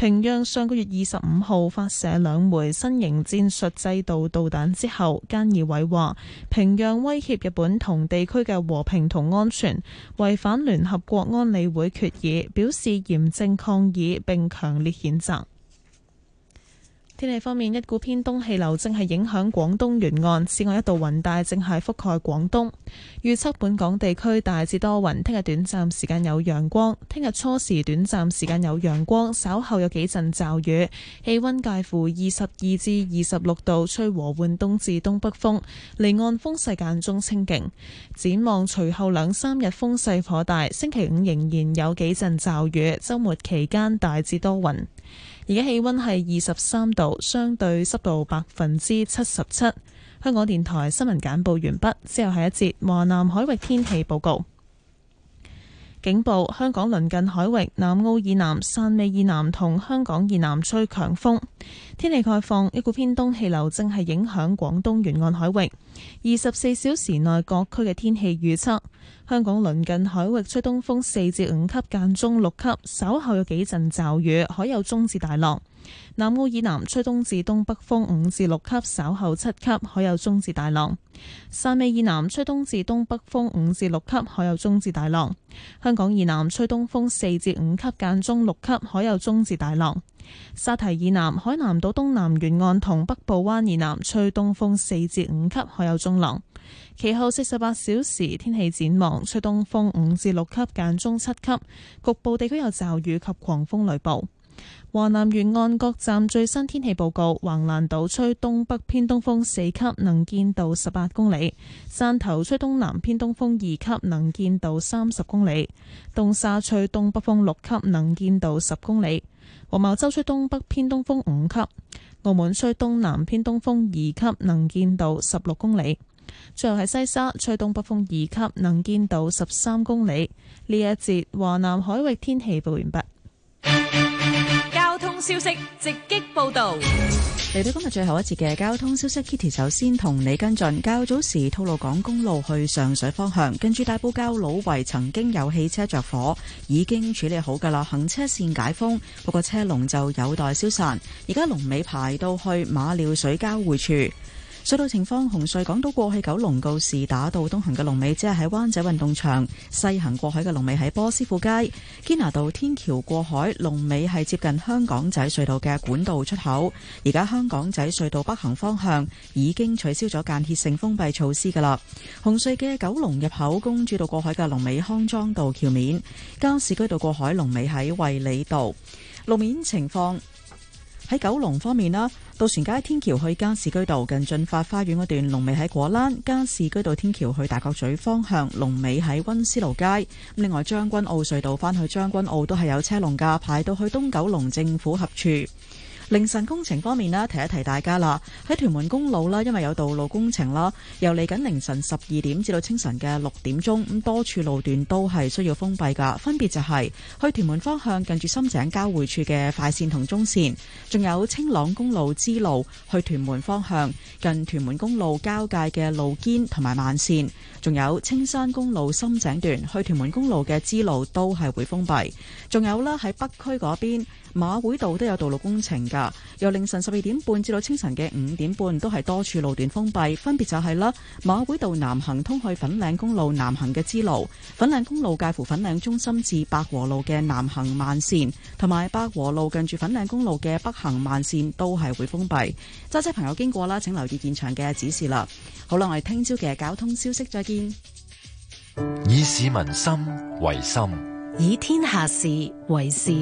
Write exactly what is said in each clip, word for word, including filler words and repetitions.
平壤上個月二十五號發射兩枚新型戰術制導導彈之後，菅義偉話平壤威脅日本同地區嘅和平同安全，違反聯合國安理會決議，表示嚴正抗議並強烈譴責。天氣方面，一股偏東氣流正係影響廣東沿岸，此外一道雲帶正係覆蓋廣東。預測本港地區大致多雲，聽日短暫時間有陽光，聽日初時短暫時間有陽光，稍後有幾陣驟雨，氣溫介乎二十二至二十六度，吹和緩東至東北風，離岸風勢間中清勁。展望隨後兩三日風勢頗大，星期五仍然有幾陣驟雨，週末期間大致多雲。而家氣溫係二十三度，相對濕度百分之七十七。香港電台新聞簡報完畢，之後係一節華南海域天氣報告。警報：香港鄰近海域南澳以南、汕尾以南同香港以南吹強風。天氣概況：一股偏東氣流正係影響廣東沿岸海域。二十四小時內各區嘅天氣預測：香港鄰近海域吹東風四至五級，間中六級，稍後有幾陣驟雨，海有中至大浪。南澳以南吹東至東北風五至六級，稍後七級，海有中至大浪。汕尾以南吹東至東北風五至六級，海有中至大浪。香港以南吹東風四至五級，間中六級，海有中至大浪。沙堤以南、海南島東南沿岸同北部灣以南吹東風四至五級，海有中浪。其後四十八小時天氣展望，吹東風五至六級，間中七級，局部地區有驟雨及狂風雷暴。華南沿岸各站最新天氣報告：橫瀾島吹東北偏東風四級，能見度十八公里；汕頭吹東南偏東風二級，能見度三十公里；東沙吹東北風六級，能見度十公里；黃茅洲吹東北偏東風五級；澳門吹東南偏東風二級，能見度十六公里。最後係西沙吹東北風二級，能見度十三公里。呢一節華南海域天氣報完畢。 交通消息直擊報道。 嚟到今日最後一節嘅交通消息 ，Kitty 首先同你跟進。較早時吐露港公路去上水方向，近住大埔滘老圍曾經有汽車着火，已經處理好噶啦，行車線解封，不過車龍就有待消散。而家龍尾排到去馬料水交匯處。隧道情況：紅隧港島過去九龍告士打道東行嘅龍尾只係喺灣仔運動場，西行過海嘅龍尾喺波斯富街。堅拿道天橋過海龍尾係接近香港仔隧道嘅管道出口。而家香港仔隧道北行方向已經取消咗間歇性封閉措施噶啦。紅隧嘅九龍入口公主道過海嘅龍尾康莊道橋面，加士居道過海龍尾喺衛理道。路面情況喺九龍方面啦，渡船街天橋去加士居道近駿發花園嗰段龍尾喺果欄；加士居道天橋去大角咀方向龍尾喺溫思勞街。另外將軍澳隧道返去將軍澳都係有車龍㗎，排到去東九龍政府合署。凌晨工程方面啦，提一提大家啦，喺屯門公路啦，因為有道路工程啦，由嚟緊凌晨十二點至到清晨嘅六點鐘，咁多處路段都係需要封閉噶，分別就係去屯門方向近住深井交匯處嘅快線同中線，仲有青朗公路支路去屯門方向近屯門公路交界嘅路肩同埋慢線，仲有青山公路深井段去屯門公路嘅支路都係會封閉，仲有啦喺北區嗰邊馬會道都有道路工程噶。由凌晨十二點半至到清晨嘅五點半都係多處路段封閉，分別就係啦，馬會道南行通去粉嶺公路南行嘅支路，粉嶺公路介乎粉嶺中心至百和路嘅南行慢線，同埋百和路近住粉嶺公路嘅北行慢線都係會封閉。揸車朋友經過啦，請留意現場嘅指示啦。好啦，我哋聽朝嘅交通消息再見。 以市民心為心， 以天下事為事。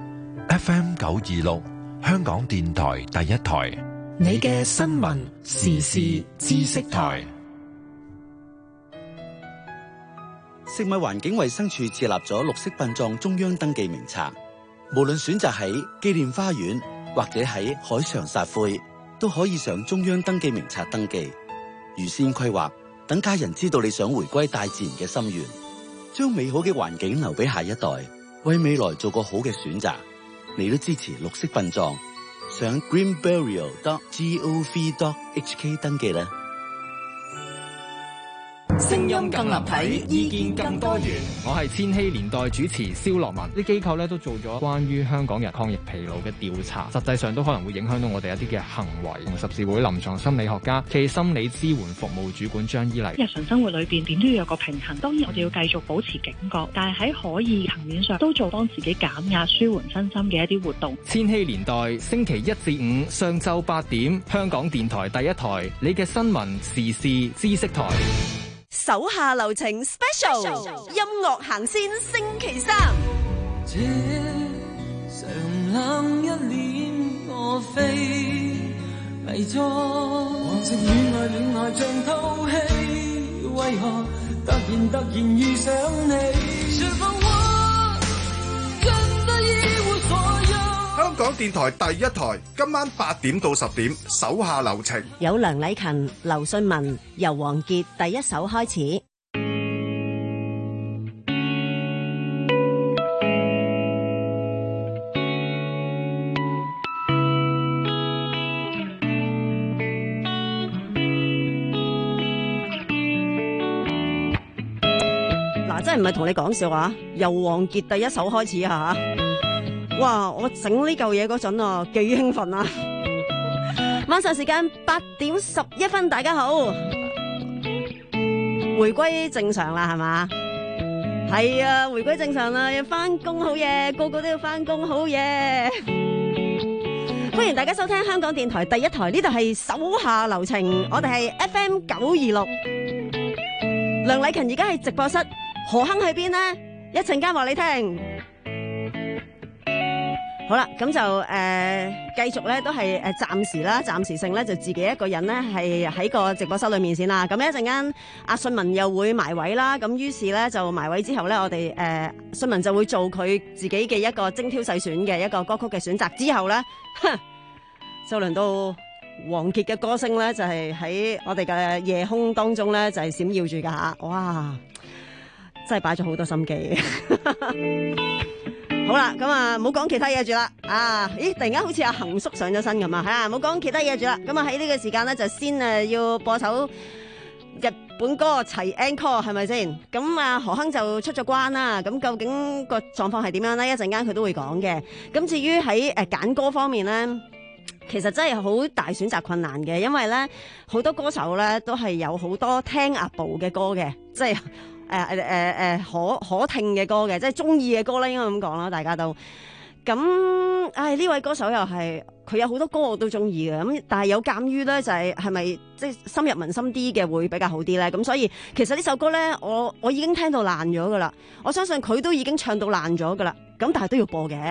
F M 九二六。香港電台第一台，你嘅新聞時事知識台。 食物環境衛生署設立咗綠色殯葬中央登記名冊，無論選擇喺紀念花園或者喺海上撒灰，都可以上中央登記名冊登記。預先規劃，等家人知道你想回歸大自然嘅心願，將美好嘅環境留俾下一代，為未來做個好嘅選擇。你都支持綠色殯葬，上 greenburial dot gov dot hk 登記啦。 聲音更立體，意見更多元。 我係千禧年代主持蕭樂文。啲機構咧都做咗關於香港人抗疫疲勞嘅調查，實際上都可能會影響到我哋一啲嘅行為。同十字會臨床心理學家暨心理支援服務主管張依麗。 日常生活裏邊點都要有個平衡，當然我哋要繼續保持警覺，但係喺可以層面上都做幫自己減壓、舒緩身心嘅一啲活動。 千禧年代星期一至五上晝八點，香港電台第一台，你嘅新聞時事知識台。 手下留情 special 音樂行先星期三。 這常冷一臉我飛偽裝，還是戀愛戀愛像套戲，為何突然突然遇上你？是否我真的一無所有？ 香港電台第一台，今晚八點到十點，手下留情。 有梁禮勤、劉信文、由王傑第一首開始。嗱，真係唔係同你講笑話，由王傑第一首開始啊！哇！我整呢嚿嘢嗰陣啊，幾興奮啊！晚上時間八點十一分，大家好，回歸正常啦，係嘛？係啊，回歸正常啦，要翻工好嘢，個個都要翻工好嘢。歡迎大家收聽香港電台第一台，呢度係手下留情，我哋係 F M 九二六。梁禮勤而家係直播室，何鏗喺邊呢？一陣間話你聽。好啦，咁就誒、呃、繼續咧，都係誒暫時啦，暫時性咧就自己一個人咧係喺個直播室裏面先啦。咁一陣間阿信文又會埋位啦，咁於是咧就埋位之後咧，我哋誒、呃、信文就會做佢自己嘅一個精挑細選嘅一個歌曲嘅選擇。之後咧，哼，就輪到王傑嘅歌聲咧，就係、是、喺我哋嘅夜空當中咧就係、是、閃耀住噶吓，哇！真係擺咗好多心機。好啦，咁啊，唔好講其他嘢住啦。啊，咦，突然間好似阿恒叔上咗身咁啊，係啊，唔好講其他嘢住啦。咁啊，喺呢個時間咧，就先誒要播首日本歌齊 encore 係咪先？咁啊，何鏗就出咗關啦。咁究竟個狀況係點樣咧？一陣間佢都會講嘅。咁至於喺誒揀歌方面咧，其實真係好大選擇困難嘅，因為咧好多歌手咧都係有好多聽阿部嘅歌嘅，即係。誒誒誒誒可可聽嘅歌嘅，即係中意嘅歌啦，應該咁講啦，大家都咁。唉，呢位歌手又係佢有好多歌我都中意嘅，咁但係有鑑於咧就係係咪即係深入民心啲嘅會比較好啲咧？咁所以其實呢首歌咧，我我已經聽到爛咗噶啦，我相信佢都已經唱到爛咗噶啦，咁但係都要播嘅。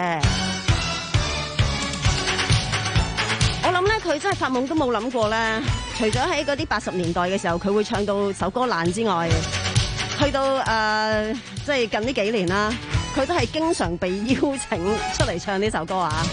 我諗咧佢真係發夢都冇諗過咧，除咗喺嗰啲八十年代嘅時候佢會唱到首歌爛之外，去到誒、呃，即係近呢幾年啦，佢都係經常被邀請出嚟唱呢首歌啊！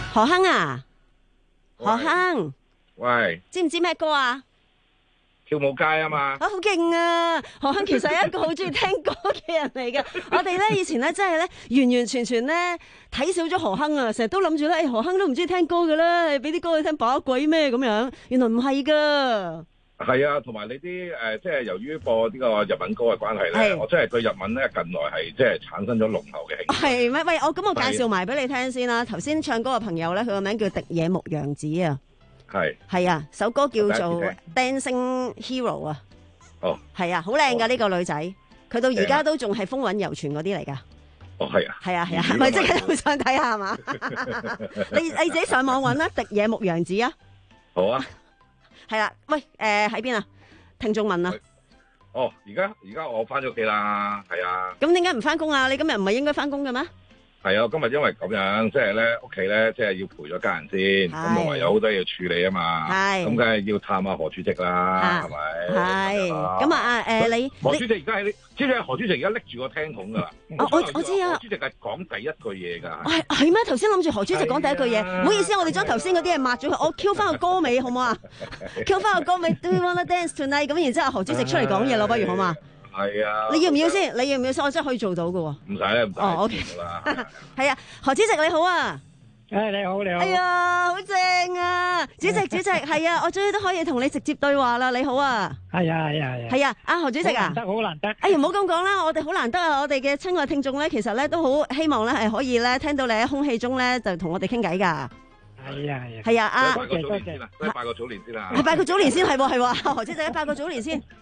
何鏗啊，何鏗， 喂， 知唔知咩歌啊？ 跳舞街啊嘛， 啊好勁啊！何鏗其實係一個好中意聽歌嘅人嚟嘅。我哋咧以前咧真係咧完完全全咧睇少咗何鏗啊，成日都諗住咧，誒何鏗都唔中意聽歌嘅啦，俾啲歌佢聽把鬼咩咁樣，原來唔係噶。 係啊，同埋你啲誒、呃，即係由於播呢個日文歌嘅關係咧，我真係對日文咧近來係即係產生咗濃厚嘅興趣。 係咩？喂，我咁我介紹埋俾你聽先啦。頭先唱歌嘅朋友咧，佢個名叫荻野目洋子啊。 係係啊，首歌叫做 Dancing Hero 啊。 哦， 係啊，好靚噶呢個女仔，佢到而家都仲係風韻猶存嗰啲嚟噶。 哦，係啊， 係啊係啊，咪即刻好想睇下係嘛？你你自己上網搵啦，荻野目洋子啊。 好啊。 係啦，喂，誒喺邊啊？聽眾問啊。 哦，而家而家我翻咗屋企啦，係啊。 咁點解唔翻工啊？你今日唔係應該翻工嘅咩？ 係啊，今日因為咁樣，即係咧屋企咧，即係要陪咗家人先，咁同埋有好多嘢處理啊嘛，咁梗係要探下何主席啦，係咪？ 係，咁啊誒你何主席而家喺，知唔知何主席而家拎住個聽筒噶啦？ 我我我知啊。 何主席係講第一句嘢㗎。 係係咩？頭先諗住何主席講第一句嘢，唔好意思，我哋將頭先嗰啲嘢抹咗佢，我 Q 翻個歌尾好唔好啊 ？Q 翻個歌尾 ，Do you wanna dance tonight？咁然之後何主席出嚟講嘢咯，不如好嘛？ 係啊， 你要唔要先？你要唔要先？我真係可以做到㗎喎。 唔使啦，唔使。 哦，OK。係啊，何主席你好啊。 誒你好你好。 哎呀，好正啊！主席主席係啊，我終於都可以同你直接對話啦，你好啊。 係啊係啊係啊。 係啊，阿何主席啊。 好難得好難得。 哎呀，唔好咁講啦，我哋好難得啊！我哋嘅親愛聽眾咧，其實咧都好希望咧係可以咧聽到你喺空氣中咧就同我哋傾偈㗎。 係啊係啊。 係啊，阿拜個早年先啦，拜個早年先啦。 係拜個早年先係喎係喎，何主席拜個早年先。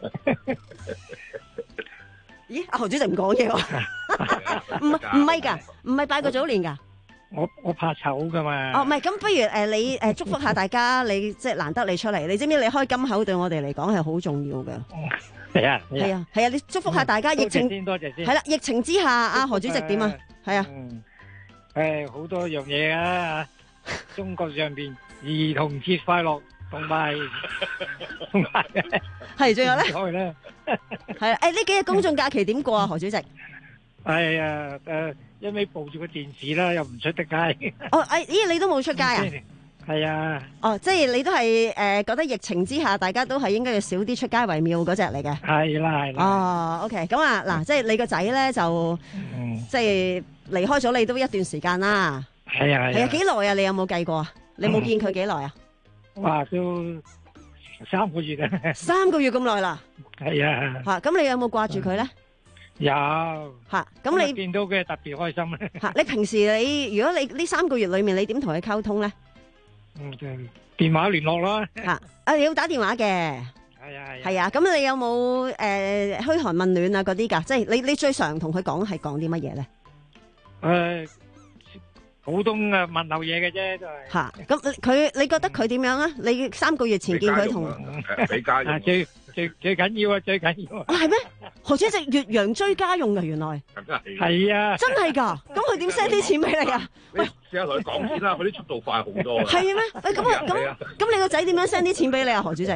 咦，阿何主席唔講嘢喎？唔唔係㗎，唔係拜個早年㗎。 我我怕醜㗎嘛。 哦，唔係，咁不如誒你誒祝福下大家，你即係難得你出嚟，你知唔知你開金口對我哋嚟講係好重要㗎？ 係啊係啊係啊，你祝福下大家疫情先多謝先。 係啦，疫情之下，阿何主席點啊？係啊。 誒好多樣嘢啊！中國上邊兒童節快樂。同埋，同埋， 係仲有咧？ 開咧， 係啊！誒，呢幾日公眾假期點過啊？何主席？ 係啊，誒，一味抱住個電視啦，又唔出得街。 哦，誒，咦，你都冇出街啊？ 係啊。 哦，即係你都係誒，覺得疫情之下，大家都係應該要少啲出街為妙嗰隻嚟嘅。 係啦，係啦。 哦，OK，咁啊，嗱，即係你個仔咧就，即係離開咗你都一段時間啦。 係啊，係啊。 係啊，幾耐啊？你有冇計過啊？你冇見佢幾耐啊？ 哇，都三個月啊！ 三個月咁耐啦。 係啊。 吓，咁你有冇掛住佢咧？ 有。 吓，咁你見到佢特別開心咧。 吓，你平時你如果你呢三個月裏面你點同佢溝通咧？ 嗯，就電話聯絡咯。 吓，啊，你要打電話嘅。 係啊係。 係啊，咁你有冇誒噓寒問暖啊嗰啲噶？即係你你最常同佢講係講啲乜嘢咧？ 誒。普通啊問候嘢嘅啫，都係吓。咁佢你覺得佢點樣啊？你三個月前見佢同俾家用， 最最最緊要啊，最緊要啊！ 係咩？何主席越洋追家用嘅，原來係啊， 真係噶。咁佢點 send 啲錢俾你啊？ 喂，試下同佢講先啦，佢啲速度快好多。 係咩？喂，咁啊，咁咁你個仔點樣 send 啲錢俾你啊？何主席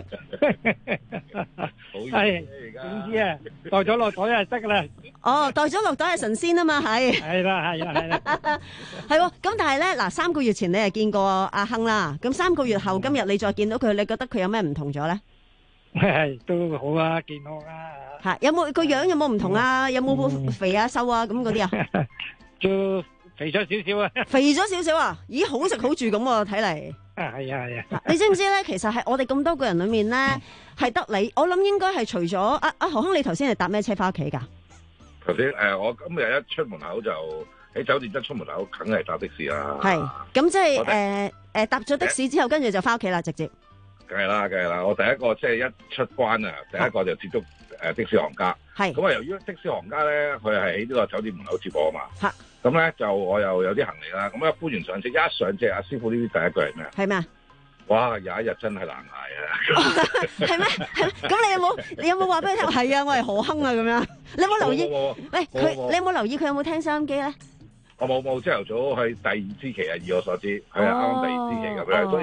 係點知啊？袋咗落袋就得噶啦。 哦，袋咗落袋係神仙啊嘛，係。 係啦，係啦，係啦。 係喎，咁但係咧，嗱，三個月前你係見過阿亨啦，咁三個月後今日你再見到佢，你覺得佢有咩唔同咗咧？ 係都好啊，健康啊。 吓，有冇個樣有冇唔同啊？有冇肥啊、瘦啊咁嗰啲啊？ 就肥咗少少啊。 肥咗少少啊？咦，好食好住咁喎，睇嚟。 啊，係啊，係啊。 你知唔知咧？其實係我哋咁多個人裏面咧，係得你，我諗應該係除咗阿阿何亨，你頭先係搭咩車翻屋企噶？ 頭先誒，我今日一出門口就喺酒店一出門口，梗係搭的士啦。 係，咁即係誒誒搭咗的士之後，跟住就翻屋企啦，直接。 梗係啦，梗係啦。我第一個即係一出關啊，第一個就接觸誒的士行家。係。咁啊，由於的士行家咧，佢係喺呢個酒店門口接我啊嘛。嚇。咁咧就我又有啲行李啦，咁一搬完上車，一上車，阿師傅呢啲第一句係咩啊？係咩啊？哇！有一日真係難捱啊！ 係咩？係咩？咁你有冇你有冇話俾佢聽？係啊，我係何亨啊，咁樣。你有冇留意？喂，佢你有冇留意佢有冇聽收音機咧？我冇冇，朝頭早係第二支期啊！以我所知，係啊，啱啱第二支期咁樣，所以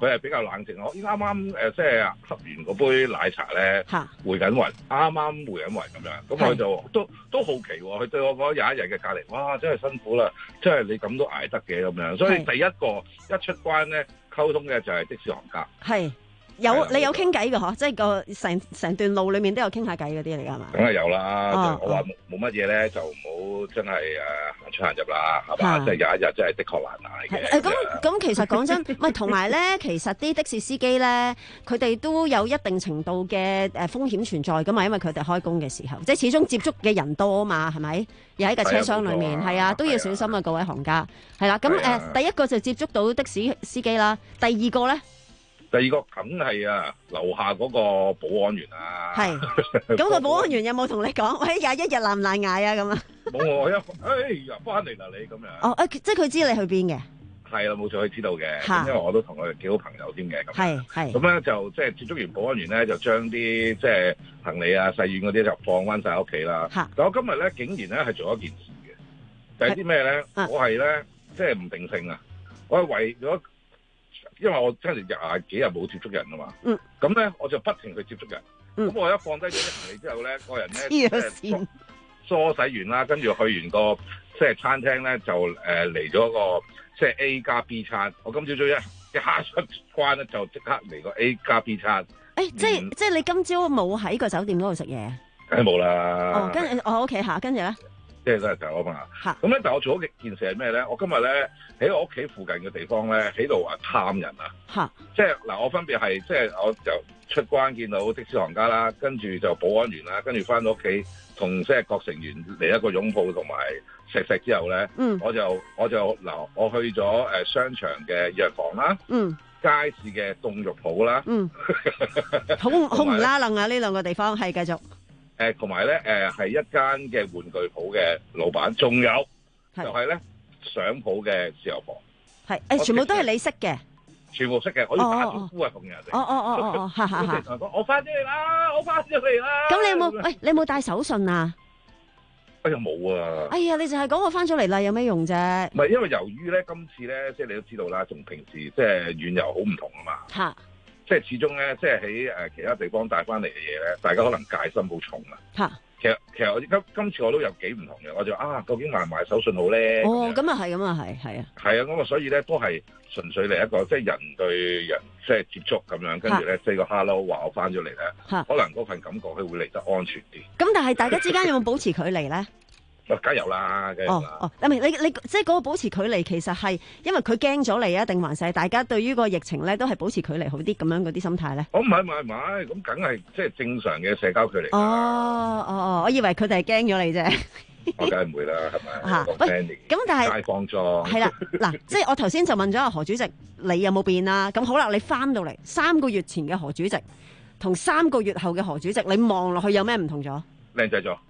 佢係比較冷靜。我啱啱誒即係喝完嗰杯奶茶咧，回緊魂，啱啱回緊魂咁樣。咁我就都都好奇喎，佢對我講有一日嘅隔離，哇！真係辛苦啦，真係你咁都捱得嘅咁樣。所以第一個一出關咧，溝通嘅就係的士行家。 係。有你有傾偈嘅嗬，即係個成成段路裏面都有傾下偈嗰啲嚟㗎嘛？ 梗係有啦， 哦、 我話冇冇乜嘢咧，就唔好真係誒行出行入啦，係嘛？即係有一日真係的確難捱嘅。 咁咁其實講真，唔係同埋咧，其實啲的士司機咧，佢哋都有一定程度嘅誒風險存在㗎嘛，因為佢哋開工嘅時候，即係始終接觸嘅人多啊嘛，係咪？又喺個車廂裏面，係啊，都要小心啊，各位行家。係啦，咁誒、呃、第一個就接觸到的士司機啦，第二個咧。 第二個梗係啊，樓下嗰個保安員啊， 係咁、嗰個保安員有冇同你講？喂，廿一日難唔難捱啊？咁啊， 冇我一，哎呀，翻嚟啦你咁樣。 哦，誒，即係佢知你去邊嘅。 係啦，冇錯，佢知道嘅，因為我都同佢幾好朋友添嘅。 係係。 咁咧就即係接觸完保安員咧，就將啲即係行李啊、細軟嗰啲就放翻晒屋企啦。但我今日咧竟然咧係做一件事嘅，就係啲咩咧？我係咧即係唔定性啊！我係為咗。因為我真係廿幾日冇接觸人啊嘛，咁、嗯、咧我就不停去接觸人，咁、嗯、我一放低咗啲行李之後咧，個人咧即係梳洗完啦，跟住去完個即係餐廳咧，就誒嚟咗個即係 A 加 B 餐。我今朝早一一下出關咧，就即刻嚟個 A 加 B 餐。誒、欸，即係、嗯、即係你今朝冇喺個酒店嗰度食嘢？梗係冇啦。哦，跟住我屋企下，跟住咧。即係都係就我朋友，咁咧，但係我做咗件事係咩咧？我今日咧喺我屋企附近嘅地方咧，喺度啊探人啊，即係嗱，我分別係即係我就出關見到的士行家啦，跟住就保安員啦，跟住翻到屋企同即係各成員嚟一個擁抱同埋錫錫之後咧、嗯，我就我就嗱，我去咗誒商場嘅藥房啦，嗯，街市嘅凍肉鋪啦，嗯，好好唔拉楞啊！呢兩個地方係繼續。誒同埋咧，誒係一間嘅玩具鋪嘅老闆，仲有就係咧相鋪嘅豉油房，係誒全部都係你識嘅，全部識嘅，我要打招呼啊同人哋。哦哦哦哦哦，嚇嚇嚇！我翻咗嚟啦，我翻咗嚟啦。咁你有冇？喂，你有冇帶手信啊？哎呀冇啊！哎呀，你就係講我翻咗嚟啦，有咩用啫？唔係因為由於咧，今次咧，即係你都知道啦，同平時即係遠遊好唔同啊嘛。嚇！即係始終咧，即係喺誒其他地方帶翻嚟嘅嘢咧，大家可能戒心好重啊。嚇！其實其實我今今次我都有幾唔同嘅，我就啊，究竟買唔買手信好咧？哦，咁啊係，咁啊係，係啊。係啊，咁啊，所以咧都係純粹嚟一個即係人對人即係接觸咁樣，跟住咧 say 個 hello 話我翻咗嚟咧，可能嗰份感覺佢會嚟得安全啲。咁但係大家之間有冇保持距離咧？梗有啦，梗有啦。哦哦，你你你即係嗰個保持距離，其實係因為佢驚咗你啊，定還是係大家對於個疫情咧都係保持距離好啲咁樣嗰啲心態咧？哦，唔係唔係唔係，咁梗係即係正常嘅社交距離。哦哦哦，我以為佢哋係驚咗你啫。我梗係唔會啦，係咪？嚇！喂，咁但係街坊裝係啦，嗱，即係我頭先就問咗阿何主席，你有冇變啊？咁好啦，你翻到嚟三個月前嘅何主席，同三個月後嘅何主席，你望落去有咩唔同咗？靚仔咗。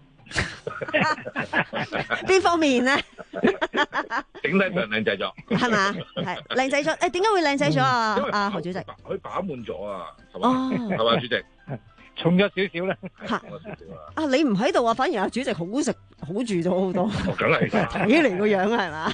邊方面咧？整體上靚仔咗，係嘛？係靚仔咗。誒，點解會靚仔咗啊？阿何主席，佢飽滿咗啊，係嘛？係嘛，主席重咗少少啦。吓啊！你唔喺度啊，反而阿主席好食好住咗好多。梗係睇嚟個樣係嘛？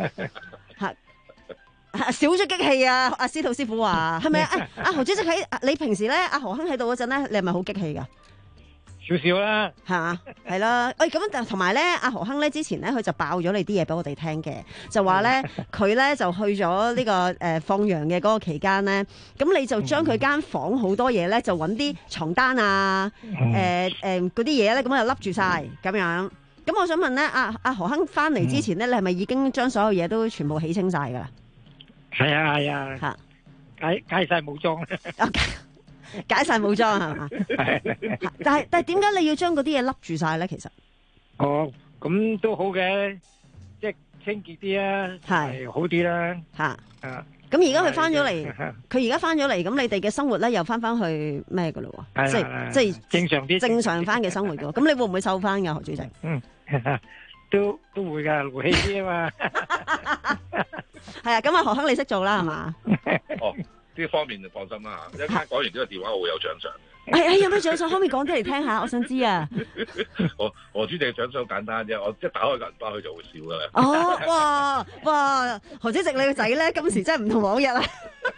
吓少咗激氣啊！阿司徒師傅話係咪啊？阿何主席喺你平時咧，阿何亨喺度嗰陣咧，你係咪好激氣噶？少少啦，係嘛，係啦。喂，咁同埋咧，阿何亨咧之前咧，佢就爆咗你啲嘢俾我哋聽嘅，就話咧佢咧就去咗呢、這個誒、呃、放羊嘅嗰個期間咧，咁你就將佢間房好多嘢咧，就揾啲床單啊，誒誒嗰啲嘢咧，咁就笠住晒咁樣。咁我想問咧，阿阿何亨翻嚟之前咧，你係咪已經將所有嘢都全部起清晒噶啦？係啊係啊，吓解解晒武裝。解晒武裝係嘛？但係但係點解你要將嗰啲嘢笠住晒咧？其實哦，咁都好嘅，即係清潔啲啊，係好啲啦。吓啊！咁而家佢翻咗嚟，佢而家翻咗嚟，咁你哋嘅生活咧又翻翻去咩噶咯？即係即係正常啲，正常翻嘅生活噶。咁你會唔會瘦翻噶何主席？嗯，都都會噶，勞氣啲啊嘛。係啊，咁啊何亨你識做啦係嘛？哦。 呢方面就放心啦。一陣間講完呢個電話，我會有獎賞。 係係有咩獎賞？可唔可以講啲嚟聽下？我想知啊。 我何主席嘅獎賞好簡單啫，我一打開個銀包佢就會笑噶啦。 哦，哇哇，何主席你個仔咧，今時真係唔同往日啊！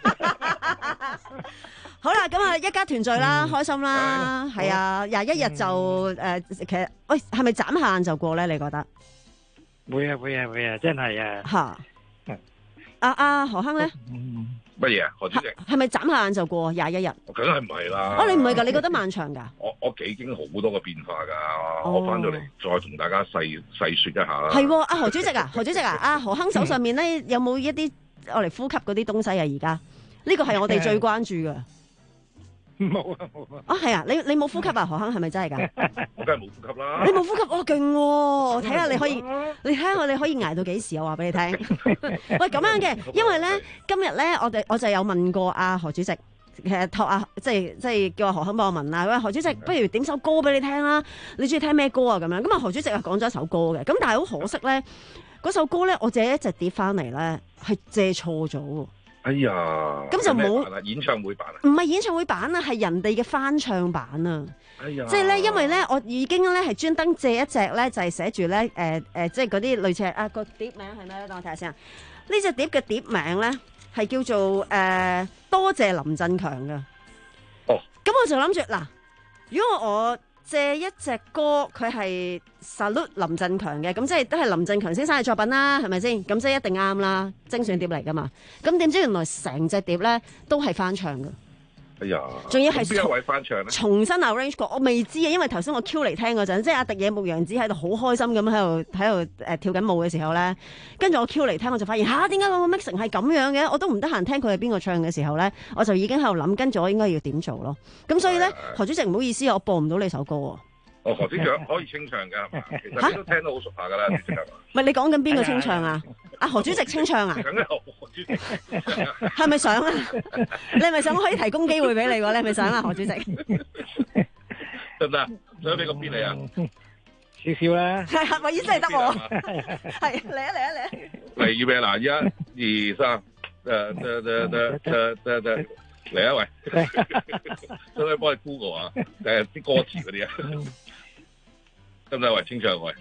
好啦，咁啊，一家團聚啦，開心啦，係啊，廿一日就誒，其實喂，係咪眨下眼就過咧？你覺得？ 會啊會啊會啊，真係啊！ 吓，阿阿何亨咧？ 乜嘢啊？何主席係咪眨下眼就過廿一日？ 梗係唔係啦！ 哦，你唔係㗎，你覺得漫長㗎？ 我我幾經好多個變化㗎，我翻到嚟再同大家細細説一下啦。 係喎，阿何主席啊，何主席啊，阿何亨手上面咧有冇一啲我嚟呼吸嗰啲東西啊？而家呢個係我哋最關注㗎。 冇啊冇啊！ 啊係啊，你你冇呼吸啊？何亨係咪真係㗎？ 我梗係冇呼吸啦！ 你冇呼吸，我勁喎！我睇下你可以，你睇下我哋可以捱到幾時？我話俾你聽。喂，咁樣嘅，因為咧今日咧，我哋我就有問過阿何主席，其實託阿即係即係叫阿何亨幫我問啦。喂，何主席，不如點首歌俾你聽啦？你中意聽咩歌啊？咁樣咁啊，何主席啊講咗一首歌嘅，咁但係好可惜咧，嗰首歌咧我借一隻碟翻嚟咧係借錯咗喎。 哎呀， 咁就冇演唱會版啊？ 唔係演唱會版啊，係人哋嘅翻唱版啊！ 哎呀， 即係咧，因為咧，我已經咧係專登借一隻咧，就係寫住咧，誒、呃、誒、呃，即係嗰啲類似啊個碟名係咩咧？等我睇下先啊！呢隻碟嘅碟名咧係叫做誒、呃、多謝林振強嘅。 哦， 咁我就諗住嗱，如果我借一隻歌，佢係 salute 林振強嘅，咁即係都係林振強先生嘅作品啦，係咪先？咁即係一定啱啦，精選碟嚟噶嘛。咁點知原來成隻碟咧都係翻唱嘅。 哎呀， 仲要係邊一位翻唱咧？ 重新 arrange 過，我未知啊，因為頭先我 Q 嚟聽嗰陣，即係阿迪野牧羊子喺度好開心咁喺度喺度誒跳緊舞嘅時候咧，跟住我 Q 嚟聽，我就發現吓，點解個 mixing 係咁樣嘅？我都唔得閒聽佢係邊個唱嘅時候咧，我就已經喺度諗，跟住我應該要點做咯。咁所以咧，何主席唔好意思，我播唔到你首歌喎。 哦，何主席可以清唱㗎係嘛？其實你都聽得好熟下㗎啦，主席係嘛？ 唔係你講緊邊個清唱啊？阿何主席清唱啊？ 梗係何主席。 係咪想啊？你係咪想我可以提供機會俾你喎？你係咪想啊？何主席？ 得唔得？想俾個邊你啊？ 少少啦。 係咪意思係得我？係嚟啊嚟啊嚟啊！ 嚟預備嗱，一、二、三，得得得得得得得。嚟啊喂，使唔使幫你 Google 啊？誒，啲歌詞嗰啲啊，得唔得喂？清唱喂，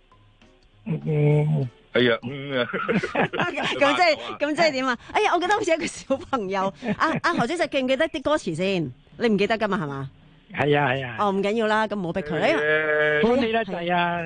嗯，哎呀，嗯啊， 咁即係咁即係點啊？哎呀，我覺得好似一個小朋友。阿阿何主席記唔記得啲歌詞先？你唔記得噶嘛？係嘛？ 係啊係啊。 哦，唔緊要啦，咁唔好逼佢。 好你得滯啊！